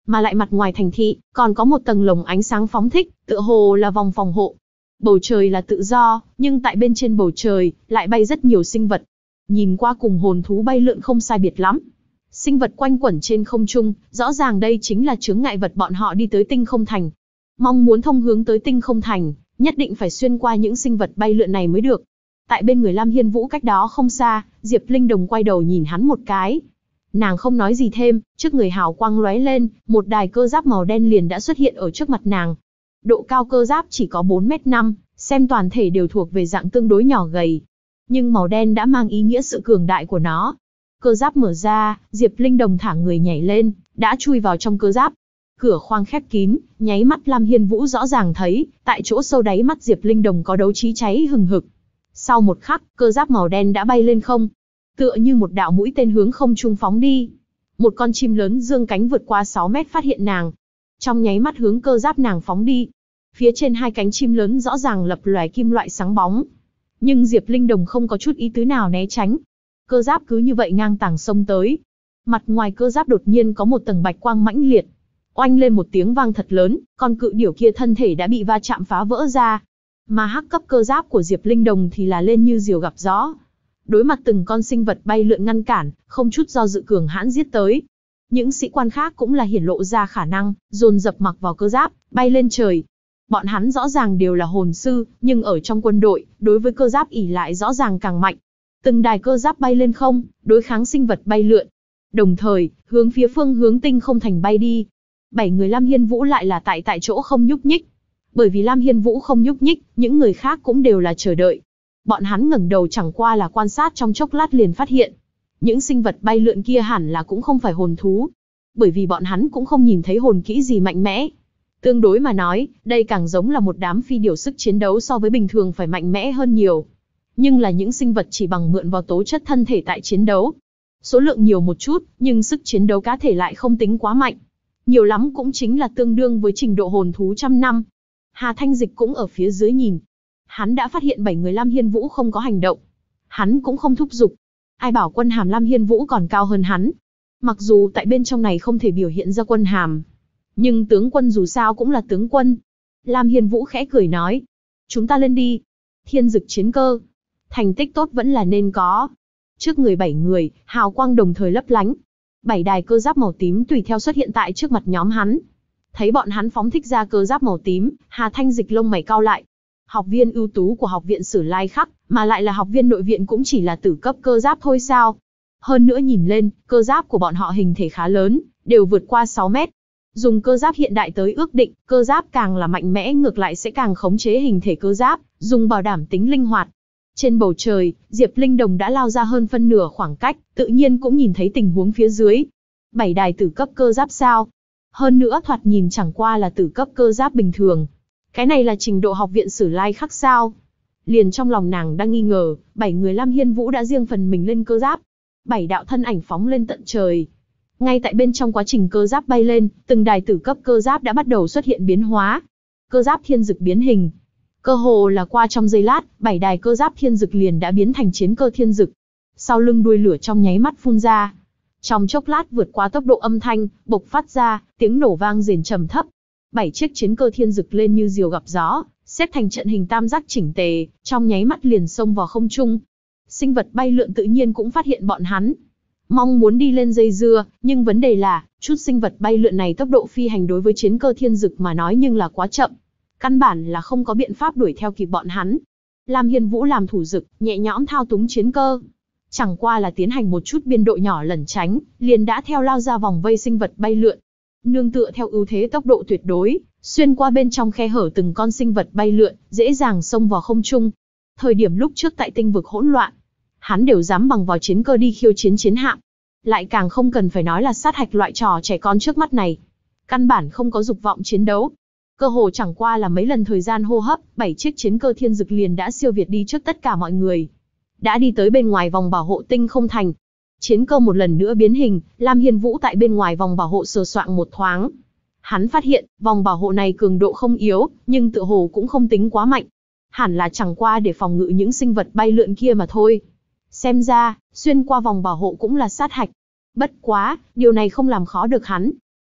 Mà lại mặt ngoài thành thị, còn có một tầng lồng ánh sáng phóng thích, tựa hồ là vòng phòng hộ. Bầu trời là tự do, nhưng tại bên trên bầu trời, lại bay rất nhiều sinh vật. Nhìn qua cùng hồn thú bay lượn không sai biệt lắm. Sinh vật quanh quẩn trên không trung, rõ ràng đây chính là chướng ngại vật bọn họ đi tới tinh không thành. Mong muốn thông hướng tới tinh không thành, nhất định phải xuyên qua những sinh vật bay lượn này mới được. Tại bên người Lam Hiên Vũ cách đó không xa, Diệp Linh Đồng quay đầu nhìn hắn một cái. Nàng không nói gì thêm, trước người hào quang lóe lên, một đài cơ giáp màu đen liền đã xuất hiện ở trước mặt nàng. Độ cao cơ giáp chỉ có 4m5, xem toàn thể đều thuộc về dạng tương đối nhỏ gầy. Nhưng màu đen đã mang ý nghĩa sự cường đại của nó. Cơ giáp mở ra, Diệp Linh Đồng thả người nhảy lên, đã chui vào trong cơ giáp. Cửa khoang khép kín, nháy mắt Lam Hiên Vũ rõ ràng thấy, tại chỗ sâu đáy mắt Diệp Linh Đồng có đấu trí cháy hừng hực. Sau một khắc, cơ giáp màu đen đã bay lên không. Tựa như một đạo mũi tên hướng không trung phóng đi. Một con chim lớn dương cánh vượt qua 6 mét phát hiện nàng. Trong nháy mắt hướng cơ giáp nàng phóng đi. Phía trên hai cánh chim lớn rõ ràng lập lòe kim loại sáng bóng. Nhưng Diệp Linh Đồng không có chút ý tứ nào né tránh. Cơ giáp cứ như vậy ngang tàng xông tới. Mặt ngoài cơ giáp đột nhiên có một tầng bạch quang mãnh liệt. Oanh lên một tiếng vang thật lớn, con cự điểu kia thân thể đã bị va chạm phá vỡ ra. Mà hắc cấp cơ giáp của Diệp Linh Đồng thì là lên như diều gặp gió. Đối mặt từng con sinh vật bay lượn ngăn cản, không chút do dự cường hãn giết tới. Những sĩ quan khác cũng là hiển lộ ra khả năng, dồn dập mặc vào cơ giáp, bay lên trời. Bọn hắn rõ ràng đều là hồn sư, nhưng ở trong quân đội, đối với cơ giáp ỷ lại rõ ràng càng mạnh. Từng đài cơ giáp bay lên không, đối kháng sinh vật bay lượn. Đồng thời, hướng phía phương hướng tinh không thành bay đi. 7 người Lam Hiên Vũ lại là tại chỗ không nhúc nhích. Bởi vì Lam Hiên Vũ không nhúc nhích, những người khác cũng đều là chờ đợi. Bọn hắn ngẩng đầu chẳng qua là quan sát trong chốc lát liền phát hiện. Những sinh vật bay lượn kia hẳn là cũng không phải hồn thú. Bởi vì bọn hắn cũng không nhìn thấy hồn kỹ gì mạnh mẽ. Tương đối mà nói, đây càng giống là một đám phi điểu sức chiến đấu so với bình thường phải mạnh mẽ hơn nhiều. Nhưng là những sinh vật chỉ bằng mượn vào tố chất thân thể tại chiến đấu. Số lượng nhiều một chút, nhưng sức chiến đấu cá thể lại không tính quá mạnh. Nhiều lắm cũng chính là tương đương với trình độ hồn thú trăm năm. Hà Thanh Dịch cũng ở phía dưới nhìn. Hắn đã phát hiện 7 người Lam Hiên Vũ không có hành động. Hắn cũng không thúc giục. Ai bảo quân hàm Lam Hiên Vũ còn cao hơn hắn. Mặc dù tại bên trong này không thể biểu hiện ra quân hàm. Nhưng tướng quân dù sao cũng là tướng quân. Lam Hiên Vũ khẽ cười nói. Chúng ta lên đi. Thiên dực chiến cơ. Thành tích tốt vẫn là nên có. Trước người 7 người, hào quang đồng thời lấp lánh. 7 đài cơ giáp màu tím tùy theo xuất hiện tại trước mặt nhóm hắn. Thấy bọn hắn phóng thích ra cơ giáp màu tím, Hà Thanh Dịch lông mày cau lại. Học viên ưu tú của học viện Sử Lai Khắc, mà lại là học viên nội viện cũng chỉ là tử cấp cơ giáp thôi sao? Hơn nữa nhìn lên, cơ giáp của bọn họ hình thể khá lớn, đều vượt qua 6 mét. Dùng cơ giáp hiện đại tới ước định, cơ giáp càng là mạnh mẽ ngược lại sẽ càng khống chế hình thể cơ giáp, dùng bảo đảm tính linh hoạt. Trên bầu trời, Diệp Linh Đồng đã lao ra hơn phân nửa khoảng cách, tự nhiên cũng nhìn thấy tình huống phía dưới. 7 đài tử cấp cơ giáp sao? Hơn nữa thoạt nhìn chẳng qua là tử cấp cơ giáp bình thường. Cái này là trình độ học viện Sử Lai Khắc sao? Liền trong lòng nàng đang nghi ngờ, 7 người Lam Hiên Vũ đã riêng phần mình lên cơ giáp. 7 đạo thân ảnh phóng lên tận trời. Ngay tại bên trong quá trình cơ giáp bay lên, từng đài tử cấp cơ giáp đã bắt đầu xuất hiện biến hóa. Cơ giáp thiên dực biến hình. Cơ hồ là qua trong giây lát, 7 đài cơ giáp thiên dực liền đã biến thành chiến cơ thiên dực. Sau lưng đuôi lửa trong nháy mắt phun ra. Trong chốc lát vượt qua tốc độ âm thanh, bộc phát ra, tiếng nổ vang rền trầm thấp. 7 chiếc chiến cơ thiên dực lên như diều gặp gió, xếp thành trận hình tam giác chỉnh tề, trong nháy mắt liền xông vào không trung. Sinh vật bay lượn tự nhiên cũng phát hiện bọn hắn. Mong muốn đi lên dây dưa, nhưng vấn đề là, chút sinh vật bay lượn này tốc độ phi hành đối với chiến cơ thiên dực mà nói nhưng là quá chậm. Căn bản là không có biện pháp đuổi theo kịp bọn hắn. Lam Hiên Vũ làm thủ dực, nhẹ nhõm thao túng chiến cơ. Chẳng qua là tiến hành một chút biên độ nhỏ lẩn tránh, liền đã theo lao ra vòng vây sinh vật bay lượn. Nương tựa theo ưu thế tốc độ tuyệt đối, xuyên qua bên trong khe hở từng con sinh vật bay lượn, dễ dàng xông vào không trung. Thời điểm lúc trước tại tinh vực hỗn loạn, hắn đều dám bằng vào chiến cơ đi khiêu chiến chiến hạm. Lại càng không cần phải nói là sát hạch loại trò trẻ con trước mắt này. Căn bản không có dục vọng chiến đấu. Cơ hồ chẳng qua là mấy lần thời gian hô hấp, 7 chiếc chiến cơ thiên dực liền đã siêu việt đi trước tất cả mọi người. Đã đi tới bên ngoài vòng bảo hộ tinh không thành. Chiến cơ một lần nữa biến hình, Lam Hiên Vũ tại bên ngoài vòng bảo hộ sờ soạng một thoáng. Hắn phát hiện, vòng bảo hộ này cường độ không yếu, nhưng tựa hồ cũng không tính quá mạnh. Hẳn là chẳng qua để phòng ngự những sinh vật bay lượn kia mà thôi. Xem ra, xuyên qua vòng bảo hộ cũng là sát hạch. Bất quá, điều này không làm khó được hắn.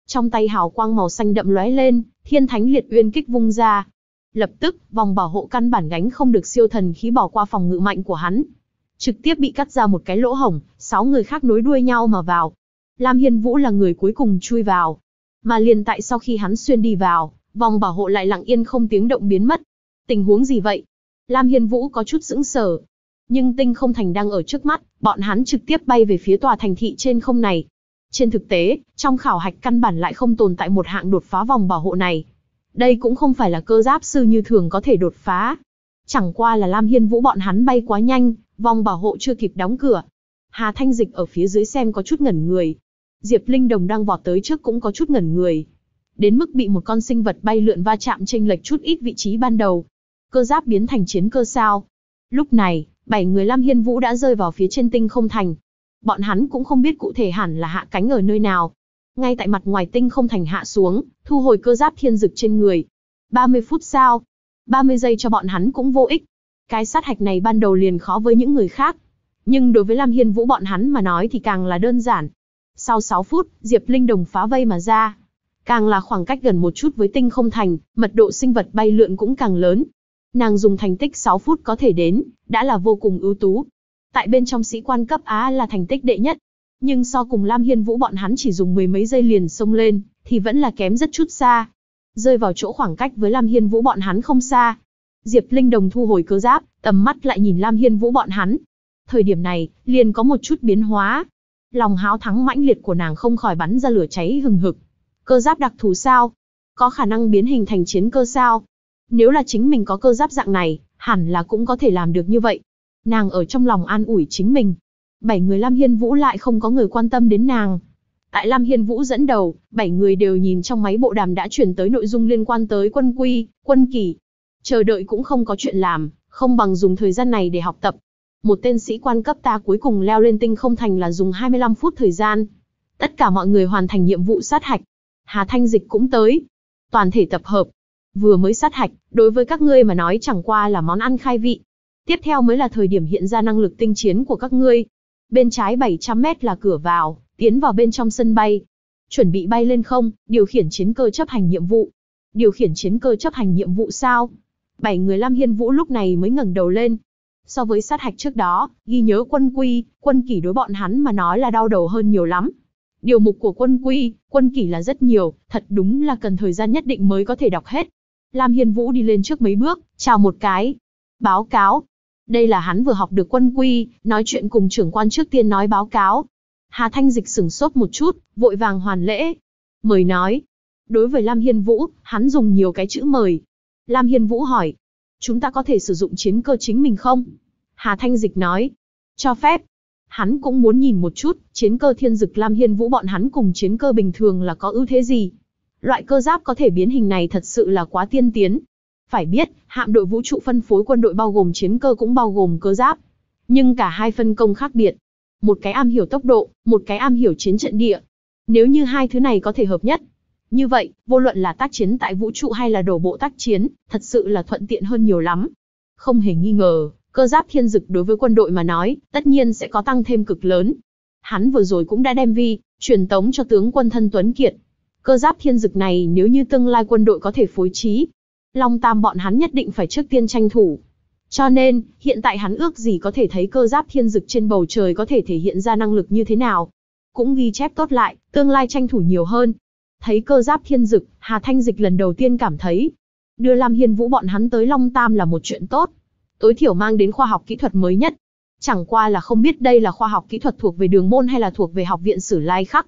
Trong tay hào quang màu xanh đậm lóe lên, Thiên Thánh Liệt Uyên kích vung ra. Lập tức, vòng bảo hộ căn bản gánh không được siêu thần khí bỏ qua phòng ngự mạnh của hắn. Trực tiếp bị cắt ra một cái lỗ hổng, 6 người khác nối đuôi nhau mà vào. Lam Hiên Vũ là người cuối cùng chui vào. Mà liền tại sau khi hắn xuyên đi vào, vòng bảo hộ lại lặng yên không tiếng động biến mất. Tình huống gì vậy? Lam Hiên Vũ có chút sững sờ. Nhưng Tinh Không Thành đang ở trước mắt, bọn hắn trực tiếp bay về phía tòa thành thị trên không này. Trên thực tế, trong khảo hạch căn bản lại không tồn tại một hạng đột phá vòng bảo hộ này. Đây cũng không phải là cơ giáp sư như thường có thể đột phá. Chẳng qua là Lam Hiên Vũ bọn hắn bay quá nhanh, vòng bảo hộ chưa kịp đóng cửa. Hà Thanh Dịch ở phía dưới xem có chút ngẩn người. Diệp Linh Đồng đang vọt tới trước cũng có chút ngẩn người. Đến mức bị một con sinh vật bay lượn va chạm chênh lệch chút ít vị trí ban đầu. Cơ giáp biến thành chiến cơ sao? Lúc này, 7 người Lam Hiên Vũ đã rơi vào phía trên Tinh Không Thành. Bọn hắn cũng không biết cụ thể hẳn là hạ cánh ở nơi nào. Ngay tại mặt ngoài Tinh Không Thành hạ xuống, thu hồi cơ giáp thiên dực trên người. 30 phút sau, 30 giây cho bọn hắn cũng vô ích. Cái sát hạch này ban đầu liền khó với những người khác. Nhưng đối với Lam Hiên Vũ bọn hắn mà nói thì càng là đơn giản. Sau 6 phút, Diệp Linh Đồng phá vây mà ra. Càng là khoảng cách gần một chút với Tinh Không Thành, mật độ sinh vật bay lượn cũng càng lớn. Nàng dùng thành tích 6 phút có thể đến, đã là vô cùng ưu tú. Tại bên trong sĩ quan cấp Á là thành tích đệ nhất. Nhưng so cùng Lam Hiên Vũ bọn hắn chỉ dùng 10 mấy giây liền xông lên, thì vẫn là kém rất chút xa. Rơi vào chỗ khoảng cách với Lam Hiên Vũ bọn hắn không xa. Diệp Linh Đồng thu hồi cơ giáp, tầm mắt lại nhìn Lam Hiên Vũ bọn hắn. Thời điểm này, liền có một chút biến hóa. Lòng háo thắng mãnh liệt của nàng không khỏi bắn ra lửa cháy hừng hực. Cơ giáp đặc thù sao? Có khả năng biến hình thành chiến cơ sao? Nếu là chính mình có cơ giáp dạng này, hẳn là cũng có thể làm được như vậy. Nàng ở trong lòng an ủi chính mình. 7 người Lam Hiên Vũ lại không có người quan tâm đến nàng. Tại Lam Hiên Vũ dẫn đầu, 7 người đều nhìn trong máy bộ đàm đã chuyển tới nội dung liên quan tới quân quy, quân kỷ. Chờ đợi cũng không có chuyện làm, không bằng dùng thời gian này để học tập. Một tên sĩ quan cấp ta cuối cùng leo lên Tinh Không Thành là dùng 25 phút thời gian. Tất cả mọi người hoàn thành nhiệm vụ sát hạch. Hà Thanh Dịch cũng tới. Toàn thể tập hợp. Vừa mới sát hạch, đối với các ngươi mà nói chẳng qua là món ăn khai vị. Tiếp theo mới là thời điểm hiện ra năng lực tinh chiến của các ngươi. Bên trái 700 mét là cửa vào, tiến vào bên trong sân bay. Chuẩn bị bay lên không, điều khiển chiến cơ chấp hành nhiệm vụ. Điều khiển chiến cơ chấp hành nhiệm vụ sao? 7 người Lam Hiên Vũ lúc này mới ngẩng đầu lên. So với sát hạch trước đó, ghi nhớ quân quy, quân kỷ đối bọn hắn mà nói là đau đầu hơn nhiều lắm. Điều mục của quân quy, quân kỷ là rất nhiều, thật đúng là cần thời gian nhất định mới có thể đọc hết. Lam Hiên Vũ đi lên trước mấy bước, chào một cái. Báo cáo. Đây là hắn vừa học được quân quy, nói chuyện cùng trưởng quan trước tiên nói báo cáo. Hà Thanh Dịch sửng sốt một chút, vội vàng hoàn lễ. Mời nói. Đối với Lam Hiên Vũ, hắn dùng nhiều cái chữ mời. Lam Hiên Vũ hỏi. Chúng ta có thể sử dụng chiến cơ chính mình không? Hà Thanh Dịch nói. Cho phép. Hắn cũng muốn nhìn một chút, chiến cơ thiên dực Lam Hiên Vũ bọn hắn cùng chiến cơ bình thường là có ưu thế gì. Loại cơ giáp có thể biến hình này thật sự là quá tiên tiến. Phải biết, hạm đội vũ trụ phân phối quân đội bao gồm chiến cơ cũng bao gồm cơ giáp. Nhưng cả hai phân công khác biệt. Một cái am hiểu tốc độ, một cái am hiểu chiến trận địa. Nếu như hai thứ này có thể hợp nhất, như vậy, vô luận là tác chiến tại vũ trụ hay là đổ bộ tác chiến, thật sự là thuận tiện hơn nhiều lắm. Không hề nghi ngờ, cơ giáp thiên dực đối với quân đội mà nói, tất nhiên sẽ có tăng thêm cực lớn. Hắn vừa rồi cũng đã đem truyền tống cho tướng quân Thân Tuấn Kiệt. Cơ giáp thiên dực này nếu như tương lai quân đội có thể phối trí, Long Tam bọn hắn nhất định phải trước tiên tranh thủ. Cho nên, hiện tại hắn ước gì có thể thấy cơ giáp thiên dực trên bầu trời có thể thể hiện ra năng lực như thế nào. Cũng ghi chép tốt lại, tương lai tranh thủ nhiều hơn. Thấy cơ giáp thiên dực, Hà Thanh Dịch lần đầu tiên cảm thấy, đưa Lam Hiên Vũ bọn hắn tới Long Tam là một chuyện tốt. Tối thiểu mang đến khoa học kỹ thuật mới nhất. Chẳng qua là không biết đây là khoa học kỹ thuật thuộc về Đường Môn hay là thuộc về Học viện Sử Lai Khắc.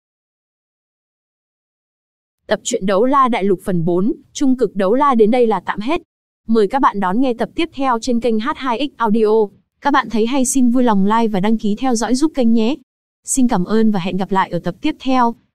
Tập truyện Đấu La Đại Lục phần 4, Trung cực Đấu La đến đây là tạm hết. Mời các bạn đón nghe tập tiếp theo trên kênh H2X Audio. Các bạn thấy hay xin vui lòng like và đăng ký theo dõi giúp kênh nhé. Xin cảm ơn và hẹn gặp lại ở tập tiếp theo.